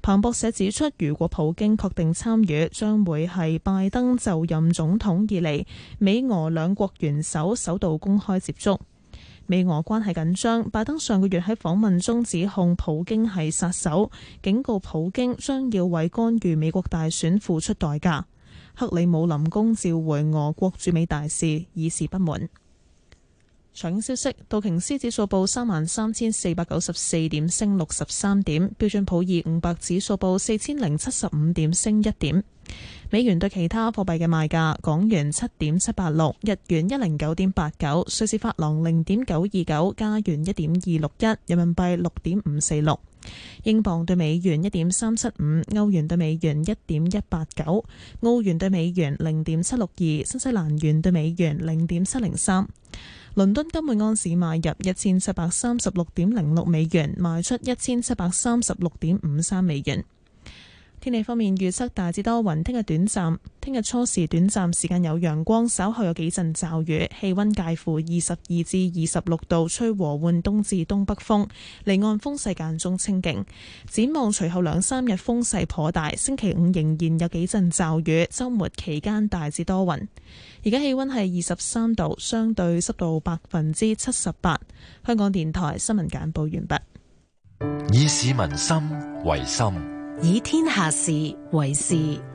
彭博社指出，如果普京確定參與，將會係拜登就任總統以嚟美俄兩國元首首度公開接觸。美俄關係緊張，拜登上個月喺訪問中指控普京係殺手，警告普京將要為干預美國大選付出代價。克里姆林宮召回俄國駐美大使，以示不滿。財經消息，道瓊斯指數報三萬三千四百九十四點，升六十三點；標準普爾五百指數報四千零七十五點，升一點。美元對其他貨幣嘅賣價：港元七點七八六，日元一零九點八九，瑞士法郎零點九二九，加元一點二六一，人民幣六點五四六，英鎊對美元一點三七五，歐元對美元一點一八九，澳元對美元零點七六二，新西蘭元對美元零點七零三。倫敦金每安士買入一千七百三十六點零六美元，賣出一千七百三十六點五三美元。天氣方面預測大致多雲，聽日短暫，聽日初時短暫時間有陽光，稍後有幾陣驟雨，氣溫介乎二十二至二十六度，吹和緩東至東北風，離岸風勢間中清勁。展望隨後兩三日風勢頗大，星期五仍然有幾陣驟雨，週末期間大致多雲。而家氣溫係二十三度，相對濕度百分之七十八。香港電台新聞簡報完畢。 以市民心為心， 以天下事為事。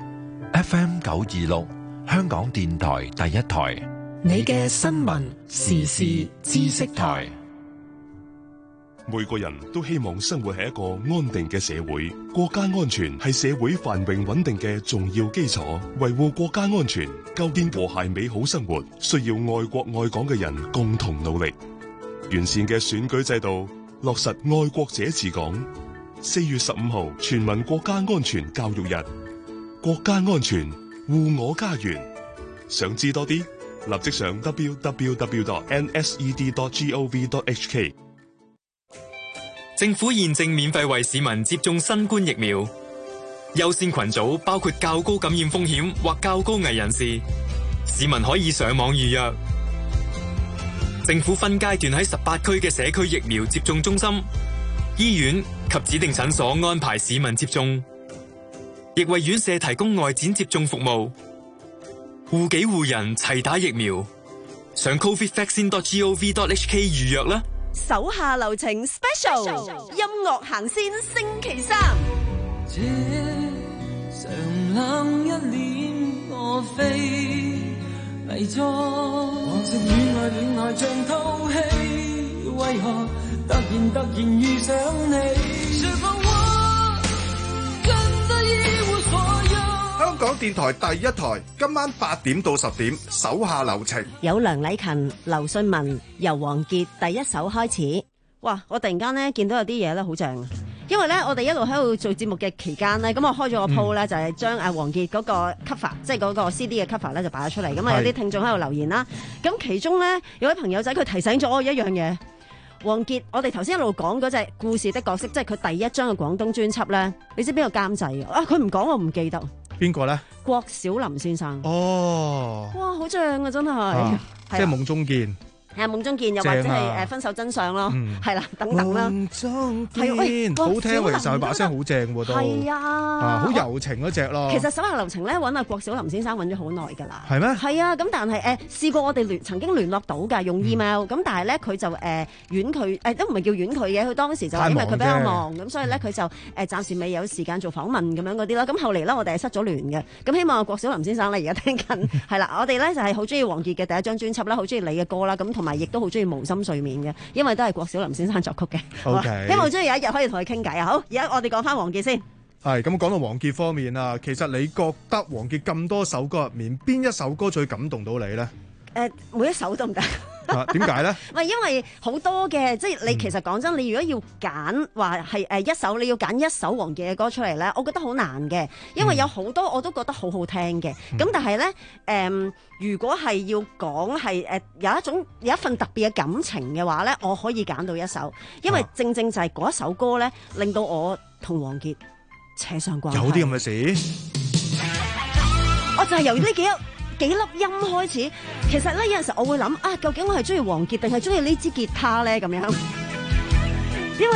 F M 九二六，香港電台第一台， 你嘅新聞時事知識台。 每個人都希望生活喺一個安定嘅社會，國家安全係社會繁榮穩定嘅重要基礎。維護國家安全，構建和諧美好生活，需要愛國愛港嘅人共同努力。完善嘅選舉制度，落實愛國者治港。四月十五號全民國家安全教育日，國家安全護我家園。想知多啲，立即上 w w w dot n s e d dot gov dot h k。 政府現正免費為市民接種新冠疫苗，優先群組包括較高感染風險或較高危人士，市民可以上網預約。政府分階段喺十八區嘅社區疫苗接種中心、醫院及指定診所安排市民接種，亦為院舍提供外展接種服務。護己護人齊打疫苗，上 covid vaccine dot gov dot h k 預約啦。 手下留情 special 音樂行先星期三。 這常冷一臉我飛偽裝，往昔戀愛戀愛像套戲，為何突然突然遇上你？是否我真的一無所有？ 香港電台第一台，今晚八點到十點，手下留情。 有梁禮勤、劉信文、由王傑第一首開始。哇！我突然間咧見到有啲嘢咧好正，因為咧我哋一路喺度做節目嘅期間咧，咁我開咗個 po 咧，就係將阿王傑嗰個 cover，即係嗰個 C D 嘅 cover 咧就擺咗出嚟。咁啊有啲聽眾喺度留言啦。咁其中咧有位朋友仔佢提醒咗我一樣嘢。王傑，我哋頭先一路講嗰隻故事的角色，即係佢第一張嘅廣東專輯咧，你知邊個監製啊？佢唔講我唔記得。 邊個咧？ 郭小霖先生。 哦， 哇，好正啊，真係， 啊、即係夢中見。 係夢中見，又或者係誒分手真相咯，係啦、嗯，等等啦。夢中見，喂，好聽喎，其實佢把聲好正喎都。係啊，好柔情嗰隻咯。 其實手下留情咧揾阿郭小霖先生揾咗好耐㗎啦。 係咩？ 係啊，咁但係誒試過我哋聯曾經聯絡到㗎，用 email，咁、嗯、但係咧佢就誒婉拒，誒都唔係叫婉拒嘅，佢當時就因為佢比較忙，咁所以咧佢就誒暫時未有時間做訪問咁樣嗰啲啦。咁後嚟咧我哋係失咗聯嘅，咁希望郭小霖先生咧而家聽緊，係啦，我哋咧就係好中意王傑嘅第一張專輯啦，好中意你嘅歌啦，咁同埋亦都好中意無心睡眠嘅，因為都係郭小霖先生作曲嘅。 Okay. 希望中意有一日可以同佢傾偈啊！好，而家我哋講翻王傑先。 係咁講到王傑方面啊，其實你覺得王傑咁多首歌入面，邊一首歌最感動到你咧？ 誒、呃，每一首都唔得。 點解咧？ 唔係因為好多嘅，即係你其實講真，你如果要揀話係誒一首，你要揀一首王傑嘅歌出嚟咧，我覺得好難嘅，因為有好多我都覺得好好聽嘅。咁、嗯、但係咧，誒、呃，如果係要講係誒有一種有一份特別嘅感情嘅話咧，我可以揀到一首，因為正正就係嗰一首歌咧，令到我同王傑扯上關係。 有啲咁嘅事， 我就係由呢幾幾粒音開始，其實咧有陣時我會諗啊，究竟我係中意王傑定係中意呢支吉他咧咁樣？因為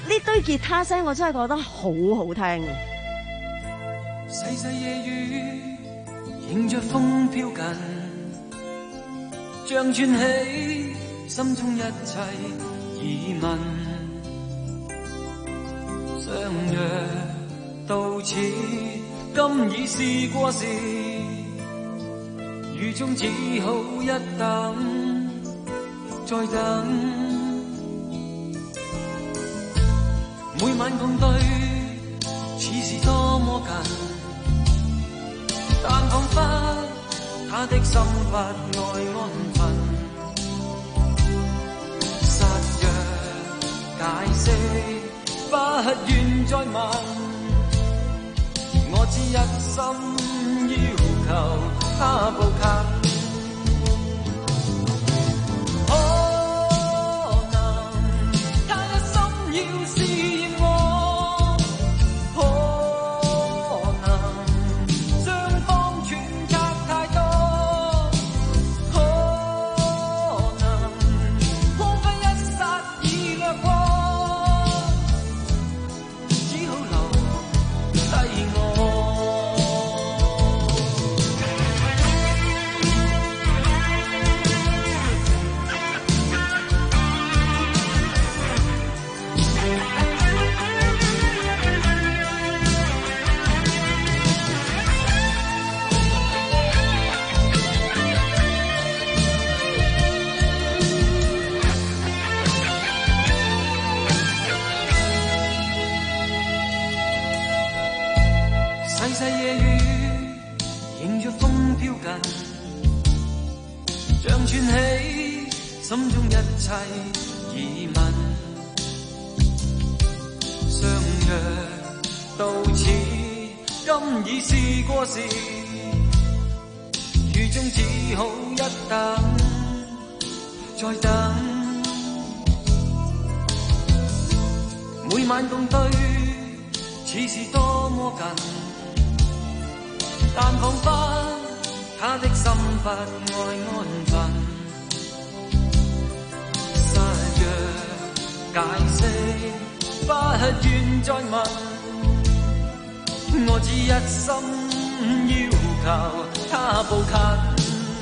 呢堆吉他聲我真係覺得好好聽。 細細夜雨迎着風飄近，像串起心中一切疑問，相約到此今已是過時，雨中只好一等再等，每晚共對似是多麼近，但彷彿他的心不愛安分，實若解釋不願再問，我只一心要求他步近。細細夜雨迎着風飄近，像串起心中一切疑問，相約到此今已是過時，雨中只好一等再等，每晚共對似是多麼近，但彷彿他的心不愛安分，失約解釋不願再問，我只一心要求他步近。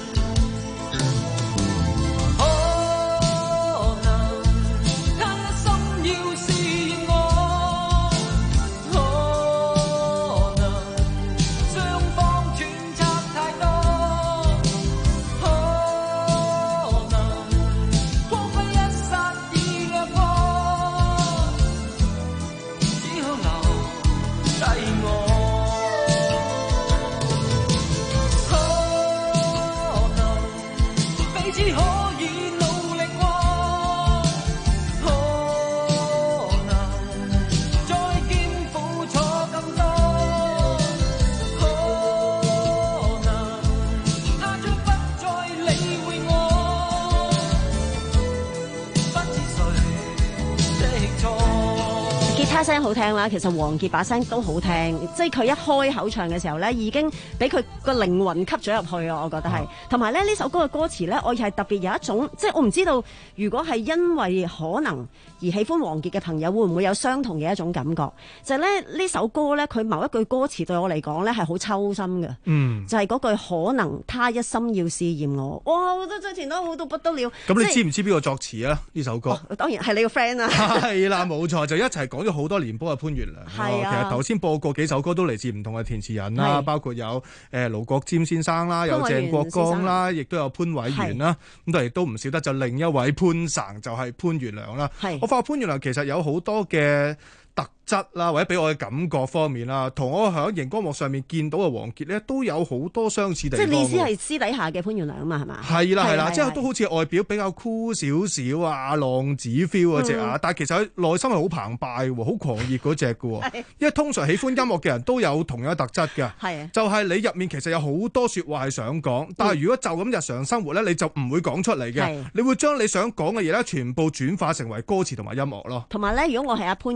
聲好聽啦，其實王傑把聲都好聽，即係佢一開口唱嘅時候咧，已經俾佢個靈魂吸咗入去啊！我覺得係，同埋咧呢首歌嘅歌詞咧，我係特別有一種，即係我唔知道，如果係因為可能而喜歡王傑嘅朋友，會唔會有相同嘅一種感覺？就係咧呢首歌咧，佢某一句歌詞對我嚟講咧係好抽心嘅，嗯，就係嗰句可能他一心要試驗我，哇！我覺得真係填得好到不得了。 咁你知唔知邊個作詞啊？呢首歌、 哦、當然係你個 friend 啊， 係啦，冇錯，就一齊講咗好多年波嘅潘源良。係啊，其實頭先播過幾首歌都嚟自唔同嘅填詞人啦，包括有誒盧國沾先生啦，有鄭國江啦，亦都有潘偉源啦，咁但係都唔少得就另一位潘生就係、是、潘源良啦。我發覺潘源良其實有好多嘅特質啦，或者俾我嘅感覺方面啦，同我喺熒光幕上面見到嘅王傑咧，都有好多相似地方。 即係你意思係私底下嘅潘源良啊嘛，係嘛？ 係啦係啦，即係都好似外表比較酷少少啊，浪子 feel 嗰隻啊，嗯、但係其實佢內心係好澎湃嘅，好狂熱嗰隻嘅。因為通常喜歡音樂嘅人都有同樣嘅特質嘅，係就係你入面其實有好多説話係想講，但係如果就咁日常生活咧，你就唔會講出嚟嘅。你會將你想講嘅嘢咧，全部轉化成為歌詞同埋音樂咯。 同埋咧，如果我係阿潘嘅話，我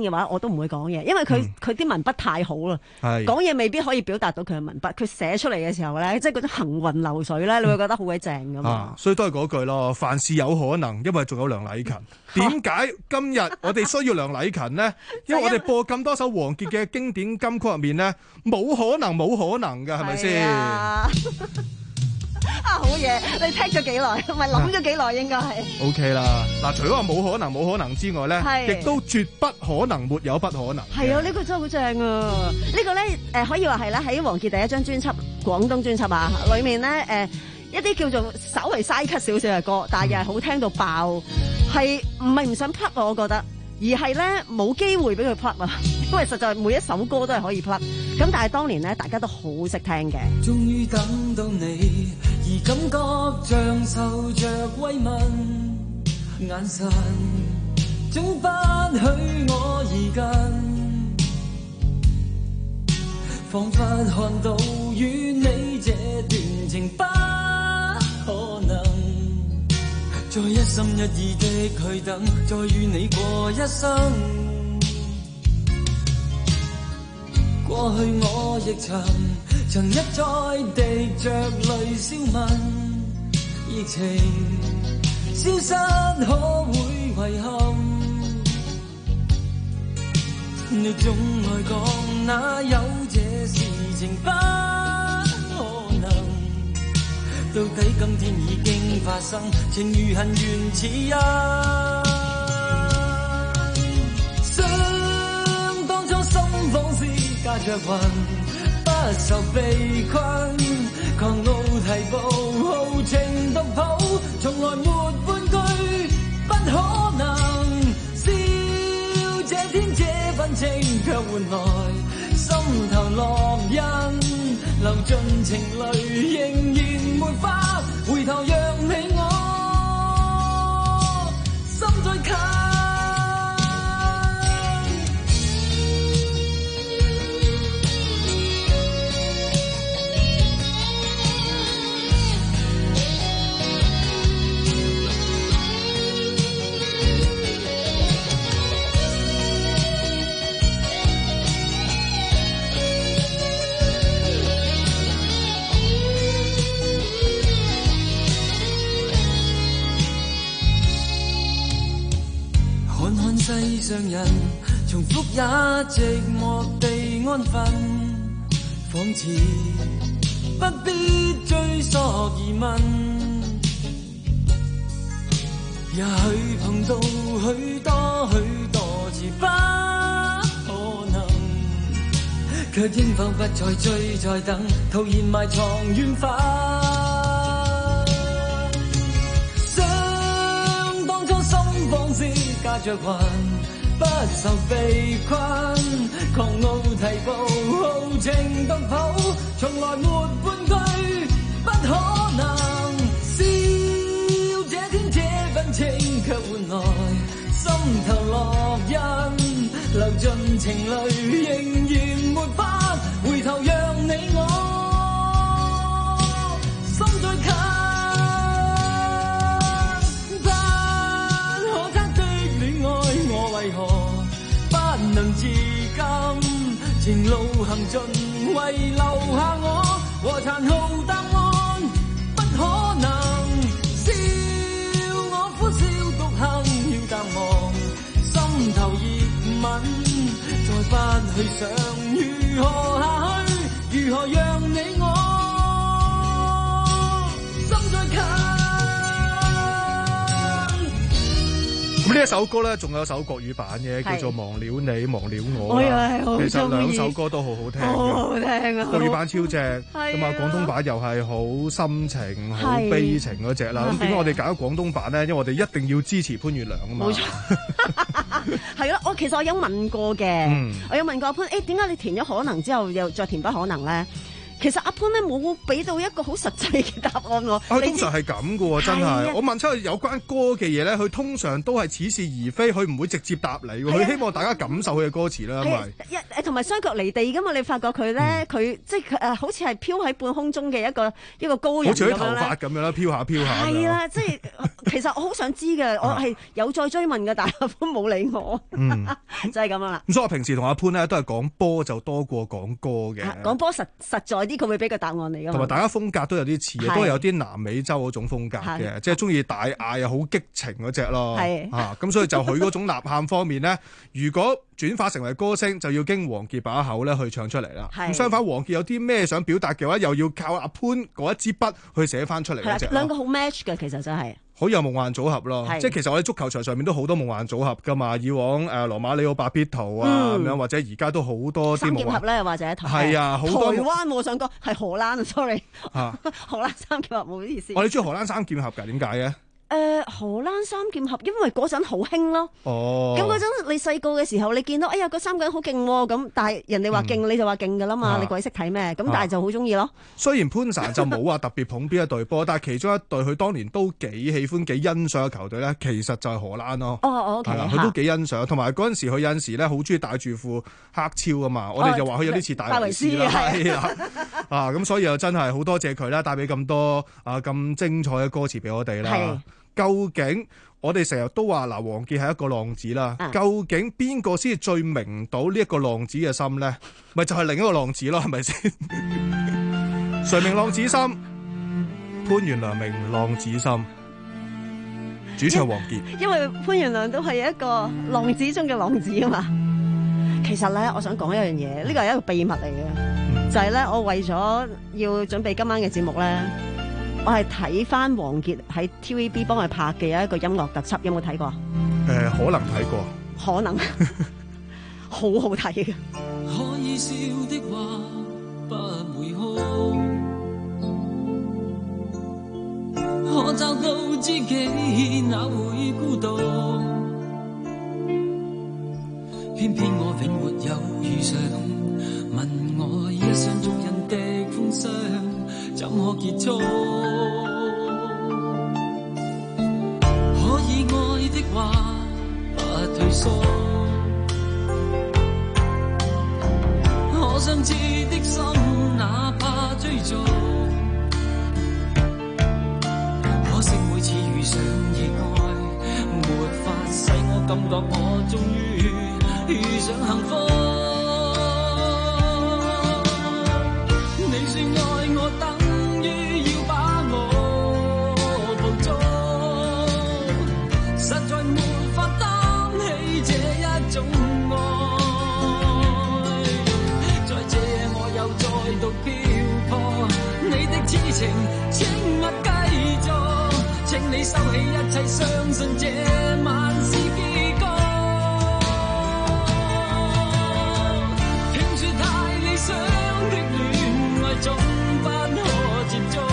都唔會講嘢，因為佢佢啲文筆太好啦，講嘢未必可以表達到佢嘅文筆。佢寫出嚟嘅時候咧，即係嗰種行雲流水咧，你會覺得好鬼正噶嘛、 啊。所以都係嗰句咯，凡事有可能，因為仲有梁禮勤。點解今日我哋需要梁禮勤呢？因為我哋播咁多首王傑嘅經典金曲入面呢，冇可能冇可能㗎，係咪先？ 啊，好嘢！你聽咗幾耐？唔係諗咗幾耐？應該係 O K 啦。嗱，除咗話冇可能冇可能之外咧，亦都絕不可能沒有不可能。 係啊，呢、這個真係好正啊！這個、呢個咧，誒、呃，可以話係咧喺王傑第一張專輯廣東專輯啊，裏面咧，誒、呃，一啲叫做稍微嘥 cut 少少嘅歌，但係又係好聽到爆，係唔係唔想 plug 啊？我覺得，而係咧冇機會俾佢 plug 啊，因為實在每一首歌都係可以 plug。咁但係當年咧，大家都好識聽嘅。 終於等到你，而感覺像受着慰問，眼神總不許我移近，彷彿看到與你這段情不可能，再一心一意的去等，再與你過一生。過去我亦曾曾一再地着淚消泯，熱情消失可會遺憾？你總愛講哪有這事情不可能？到底今天已經發生，情如恨緣似一。想當初心仿思隔着雲，不受被困，狂怒提步，豪情獨抱，從來沒半句不可能。笑這天這份情，卻換來心頭烙印，流盡情淚，仍然沒法回頭，讓你我心再近。世上人重複也寂寞地安分，仿似不必追溯疑問，也許碰到許多許多次不可能，卻應否不再追再等，徒然埋藏緣分。想當初心仿思隔着雲，不受被困，狂傲提步，豪情獨抱，從來沒半句不可能。笑這天這份情，卻換來心頭烙印，流盡情淚，仍然沒法回頭，讓你我心再近。為何不能自禁？情路行盡，遺留下我和殘酷答案，不可能。笑我歡笑獨行，要淡忘心頭熱吻，再不去想如何下去，如何讓你我心再近。 咁呢一首歌咧，仲有首國語版嘅，叫做《忘了你，忘了我》啦。其實兩首歌都好好聽嘅， 好好聽啊！ 國語版超正，咁啊廣東版又係好深情、好悲情嗰隻啦。咁點解我哋揀咗廣東版咧？因為我哋一定要支持潘月良啊嘛。冇錯， 係咯。我其實我有問過嘅，嗯、我有問過潘，誒點解你填咗可能之後又再填不可能咧？ 其實阿潘咧冇俾到一個好實際嘅答案我。 佢通常係咁嘅喎，真係。我問出佢有關歌嘅嘢咧，佢通常都係似是而非，佢唔會直接答你喎。佢希望大家感受佢嘅歌詞啦，因為一誒同埋雙腳離地噶嘛，你發覺佢咧，佢、嗯、即係誒好似係飄喺半空中嘅一個一個高人咁樣咧。好似啲頭髮咁樣啦，飄下飄下。係啦，即係其實我好想知嘅，我係有再追問嘅，但係阿潘冇理我，嗯、就係咁樣啦。 咁所以我平時同阿潘咧都係講波就多過講歌嘅。 講波實實在啲，佢會俾個答案你㗎嘛。 同埋大家風格都有啲似嘅，都係有啲南美洲嗰種風格嘅，即係中意大嗌又好激情嗰隻咯。係啊，咁所以就佢嗰種吶喊方面咧，如果轉化成為歌聲，就要經王傑把口咧去唱出嚟啦。咁相反，王傑有啲咩想表達嘅話，又要靠阿潘嗰一支筆去寫翻出嚟嗰隻。 兩個好 match 嘅，其實真係。 好有夢幻組合咯，即係其實我哋足球場上面都好多夢幻組合噶嘛。以往誒、呃、羅馬里奧白必圖啊咁、嗯、樣，或者而家都好多啲三劍俠咧，或者台係啊，好多台灣我想講係荷蘭啊 ，sorry，啊荷蘭三劍俠唔好意思。 我哋中意荷蘭三劍俠㗎，點解嘅？ 誒、呃、荷蘭三劍俠，因為嗰陣好興咯。哦。咁嗰陣你細個嘅時候，你見到哎呀嗰三個人好勁喎，咁但係人哋話勁，你就話勁㗎啦嘛，啊、你鬼識睇咩？咁但係就好中意咯。 雖然潘神就冇話特別捧邊一隊波，但係其中一隊佢當年都幾喜歡、幾欣賞嘅球隊咧，其實就係荷蘭咯。哦，OK。係啦，佢都幾欣賞，同埋嗰陣時佢有陣時咧好中意戴住副黑超啊嘛，我哋就話佢有啲似戴維斯啦。係啊。啊，咁所以又真係好多謝佢啦，帶俾咁多啊咁精彩嘅歌詞俾我哋啦。究竟我哋成日都話嗱，王傑係一個浪子啦。啊、究竟邊個先最明到呢一個浪子嘅心咧？咪就係、是、另一個浪子咯，係咪先？誰明浪子心？潘源良明浪子心。主唱王傑。 因為潘源良都係一個浪子中嘅浪子啊嘛。其實咧，我想講一樣嘢，呢個係一個秘密嚟嘅，嗯、就係咧，我為咗要準備今晚嘅節目咧。我係睇翻王傑喺 T V B 幫佢拍嘅有一個音樂特輯，有冇睇過？誒、 呃，可能睇過， 可能好好睇嘅。 可以笑的話不會哭，可找到知己哪會孤獨？偏偏我永沒有遇上，問我一生中人的風霜怎可結束？可以愛的話不退縮，可相知的心哪怕追逐，可惜每次遇上意外，沒法使我感覺我終於遇上幸福。你說愛我等實在沒法擔起這一種愛，在這夜我又再度漂泊，你的痴情請勿繼續，請你收起一切，相信這晚是結局。聽說太理想的戀愛總不可接觸，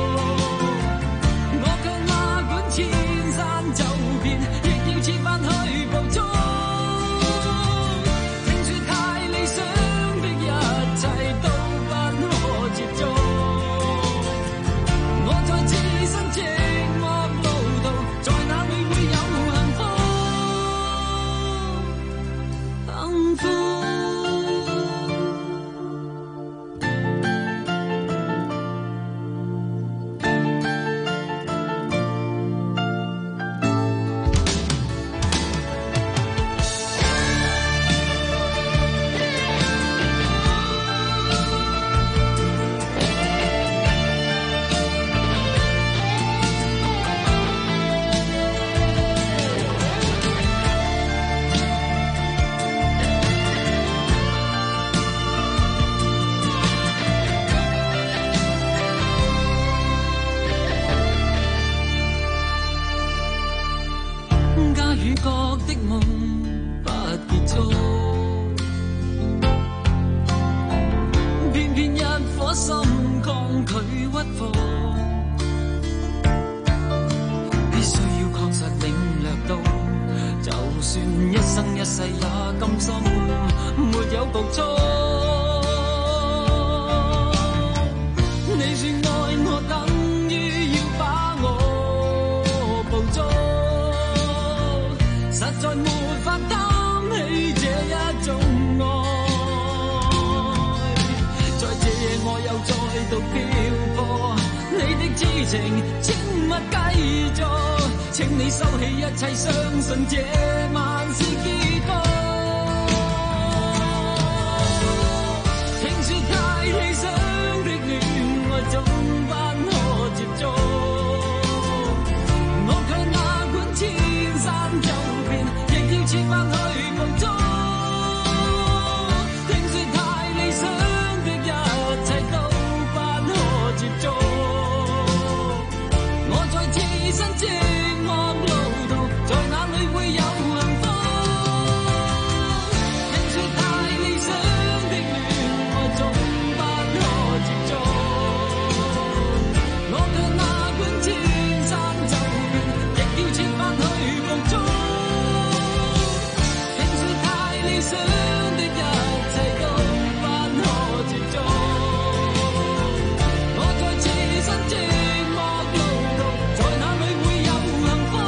我卻哪管千山走遍，亦要切返去捕捉。聽說太理想的一切都不可接觸，我在置身寂寞路途，在哪裏會有幸福？幸福。 獨漂泊，你的痴情請勿繼續，請你收起一切，相信這晚是結局。聽說太理想的戀愛總不可接觸，我卻哪管千山走遍，亦要設法去捕捉。聽說太理想的一切都不可接觸，我在此身寂寞路途，在哪裏會有幸福？聽說太理想的戀愛總不可接觸，我卻哪管千山走遍，亦要設法去捕捉。聽說太理想的一切都不可接觸，我在此身寂寞路途，在哪裏會有幸福？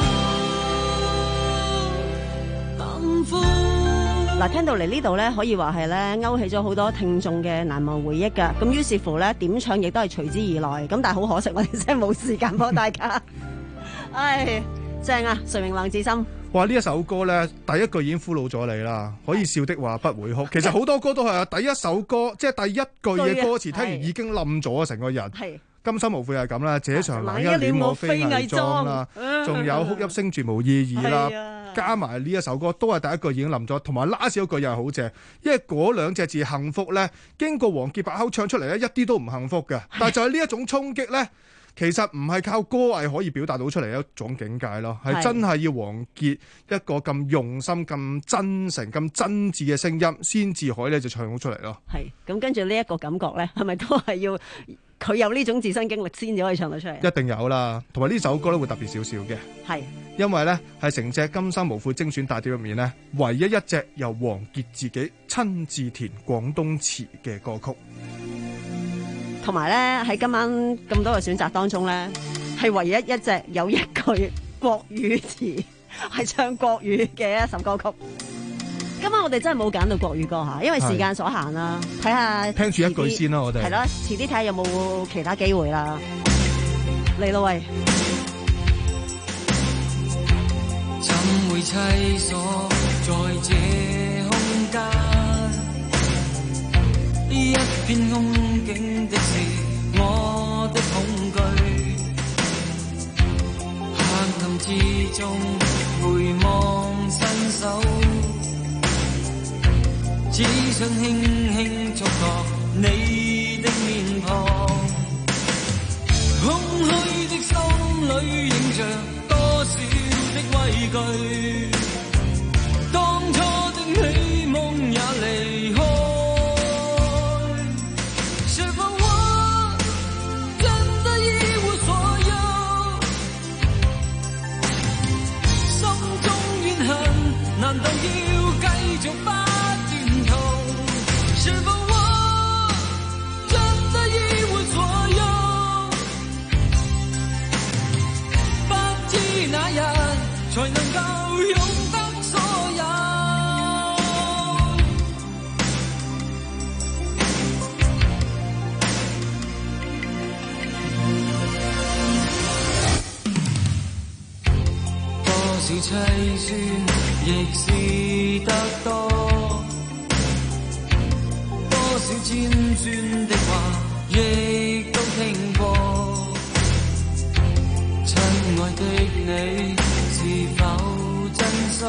幸福。 嗱，聽到嚟呢度咧，可以話係咧勾起咗好多聽眾嘅難忘回憶㗎。咁於是乎咧，點唱亦都係隨之而來。咁但係好可惜，我哋真係冇時間幫大家。唉，正啊！誰明浪子心。 哇！呢一首歌咧，第一句已經俘虜咗你啦。可以笑的話不會哭。其實好多歌都係啊，第一首歌即係第一句嘅歌詞，聽完已經冧咗啊，成個人。 係。 今生無悔係咁啦，這場冷一臉我非偽裝啦，仲有哭泣聲絕無意義啦，加埋呢一首歌都係第一句已經冧咗，同埋 last 嗰句又係好正，因為嗰兩隻字幸福咧，經過王傑把口唱出嚟咧，一啲都唔幸福嘅，但係就係呢一種衝擊咧。其實唔係靠歌藝可以表達到出嚟一種境界咯，係真係要王傑一個咁用心、咁真誠、咁真摯嘅聲音，先至可以咧就唱到出嚟咯。 係咁，跟住呢一個感覺咧，係咪都係要佢有呢種自身經歷先至可以唱到出嚟？ 一定有啦，同埋呢首歌咧會特別少少嘅，係因為咧係成隻《今生無悔》精選大碟入面咧，唯一一隻由王傑自己親自填廣東詞嘅歌曲。 同埋咧喺今晚咁多嘅選擇當中咧，係唯一一隻有一句國語詞係唱國語嘅一首歌曲。今晚我哋真係冇揀到國語歌吓，因為時間所限啦。睇下聽住一句先啦，我哋係啦，遲啲睇下有冇其他機會啦。嚟咯喂！ 怎會棲所在這空間？一片空境的是我的恐懼，黑暗之中回望伸手，只想輕輕觸覺你的面龐，空虛的心裏映着多少的畏懼，當初的美夢也離開。難道要繼續不斷逃？是否我真的一無所有？不知哪日才能夠擁得所有。多少凄酸亦是得多，多少尖酸的話亦都聽過。親愛的你是否真心？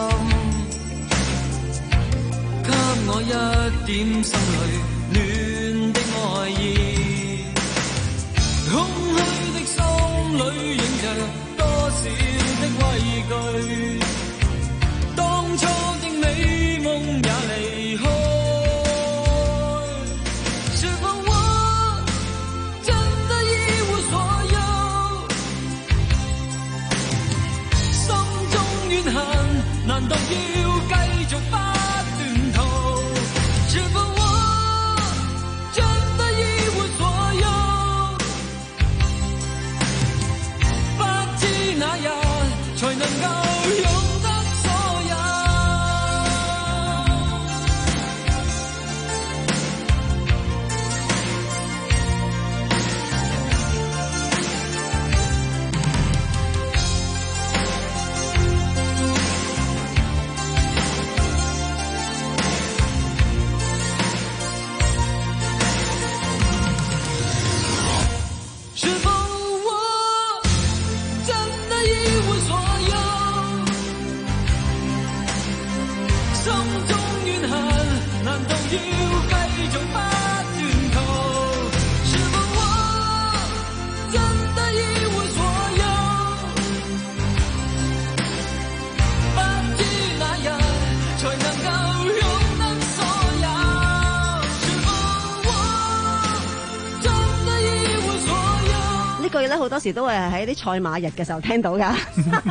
給我一點心裏暖的愛意。空虛的心裏映着多少的畏懼。當初的美夢也離開，是否我真的一無所有？心中怨恨，難道要繼續不斷逃？是否我真的一無所有？不知哪日才能夠擁咧好多時都係喺啲賽馬日嘅時候聽到噶。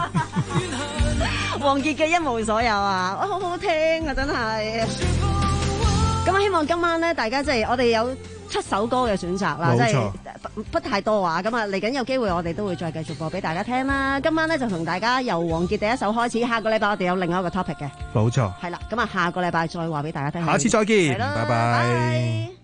王傑嘅一無所有啊，哇，好好聽啊，真係。咁啊，希望今晚咧，大家即係我哋有七首歌嘅選擇啦，即係不，不太多啊。咁啊，嚟緊有機會我哋都會再繼續播俾大家聽啦。今晚咧就同大家由王傑第一首開始，下個禮拜我哋有另外一個 topic 嘅。 冇錯。 係啦，咁啊，下個禮拜再話俾大家聽。 下次再見， 拜拜拜。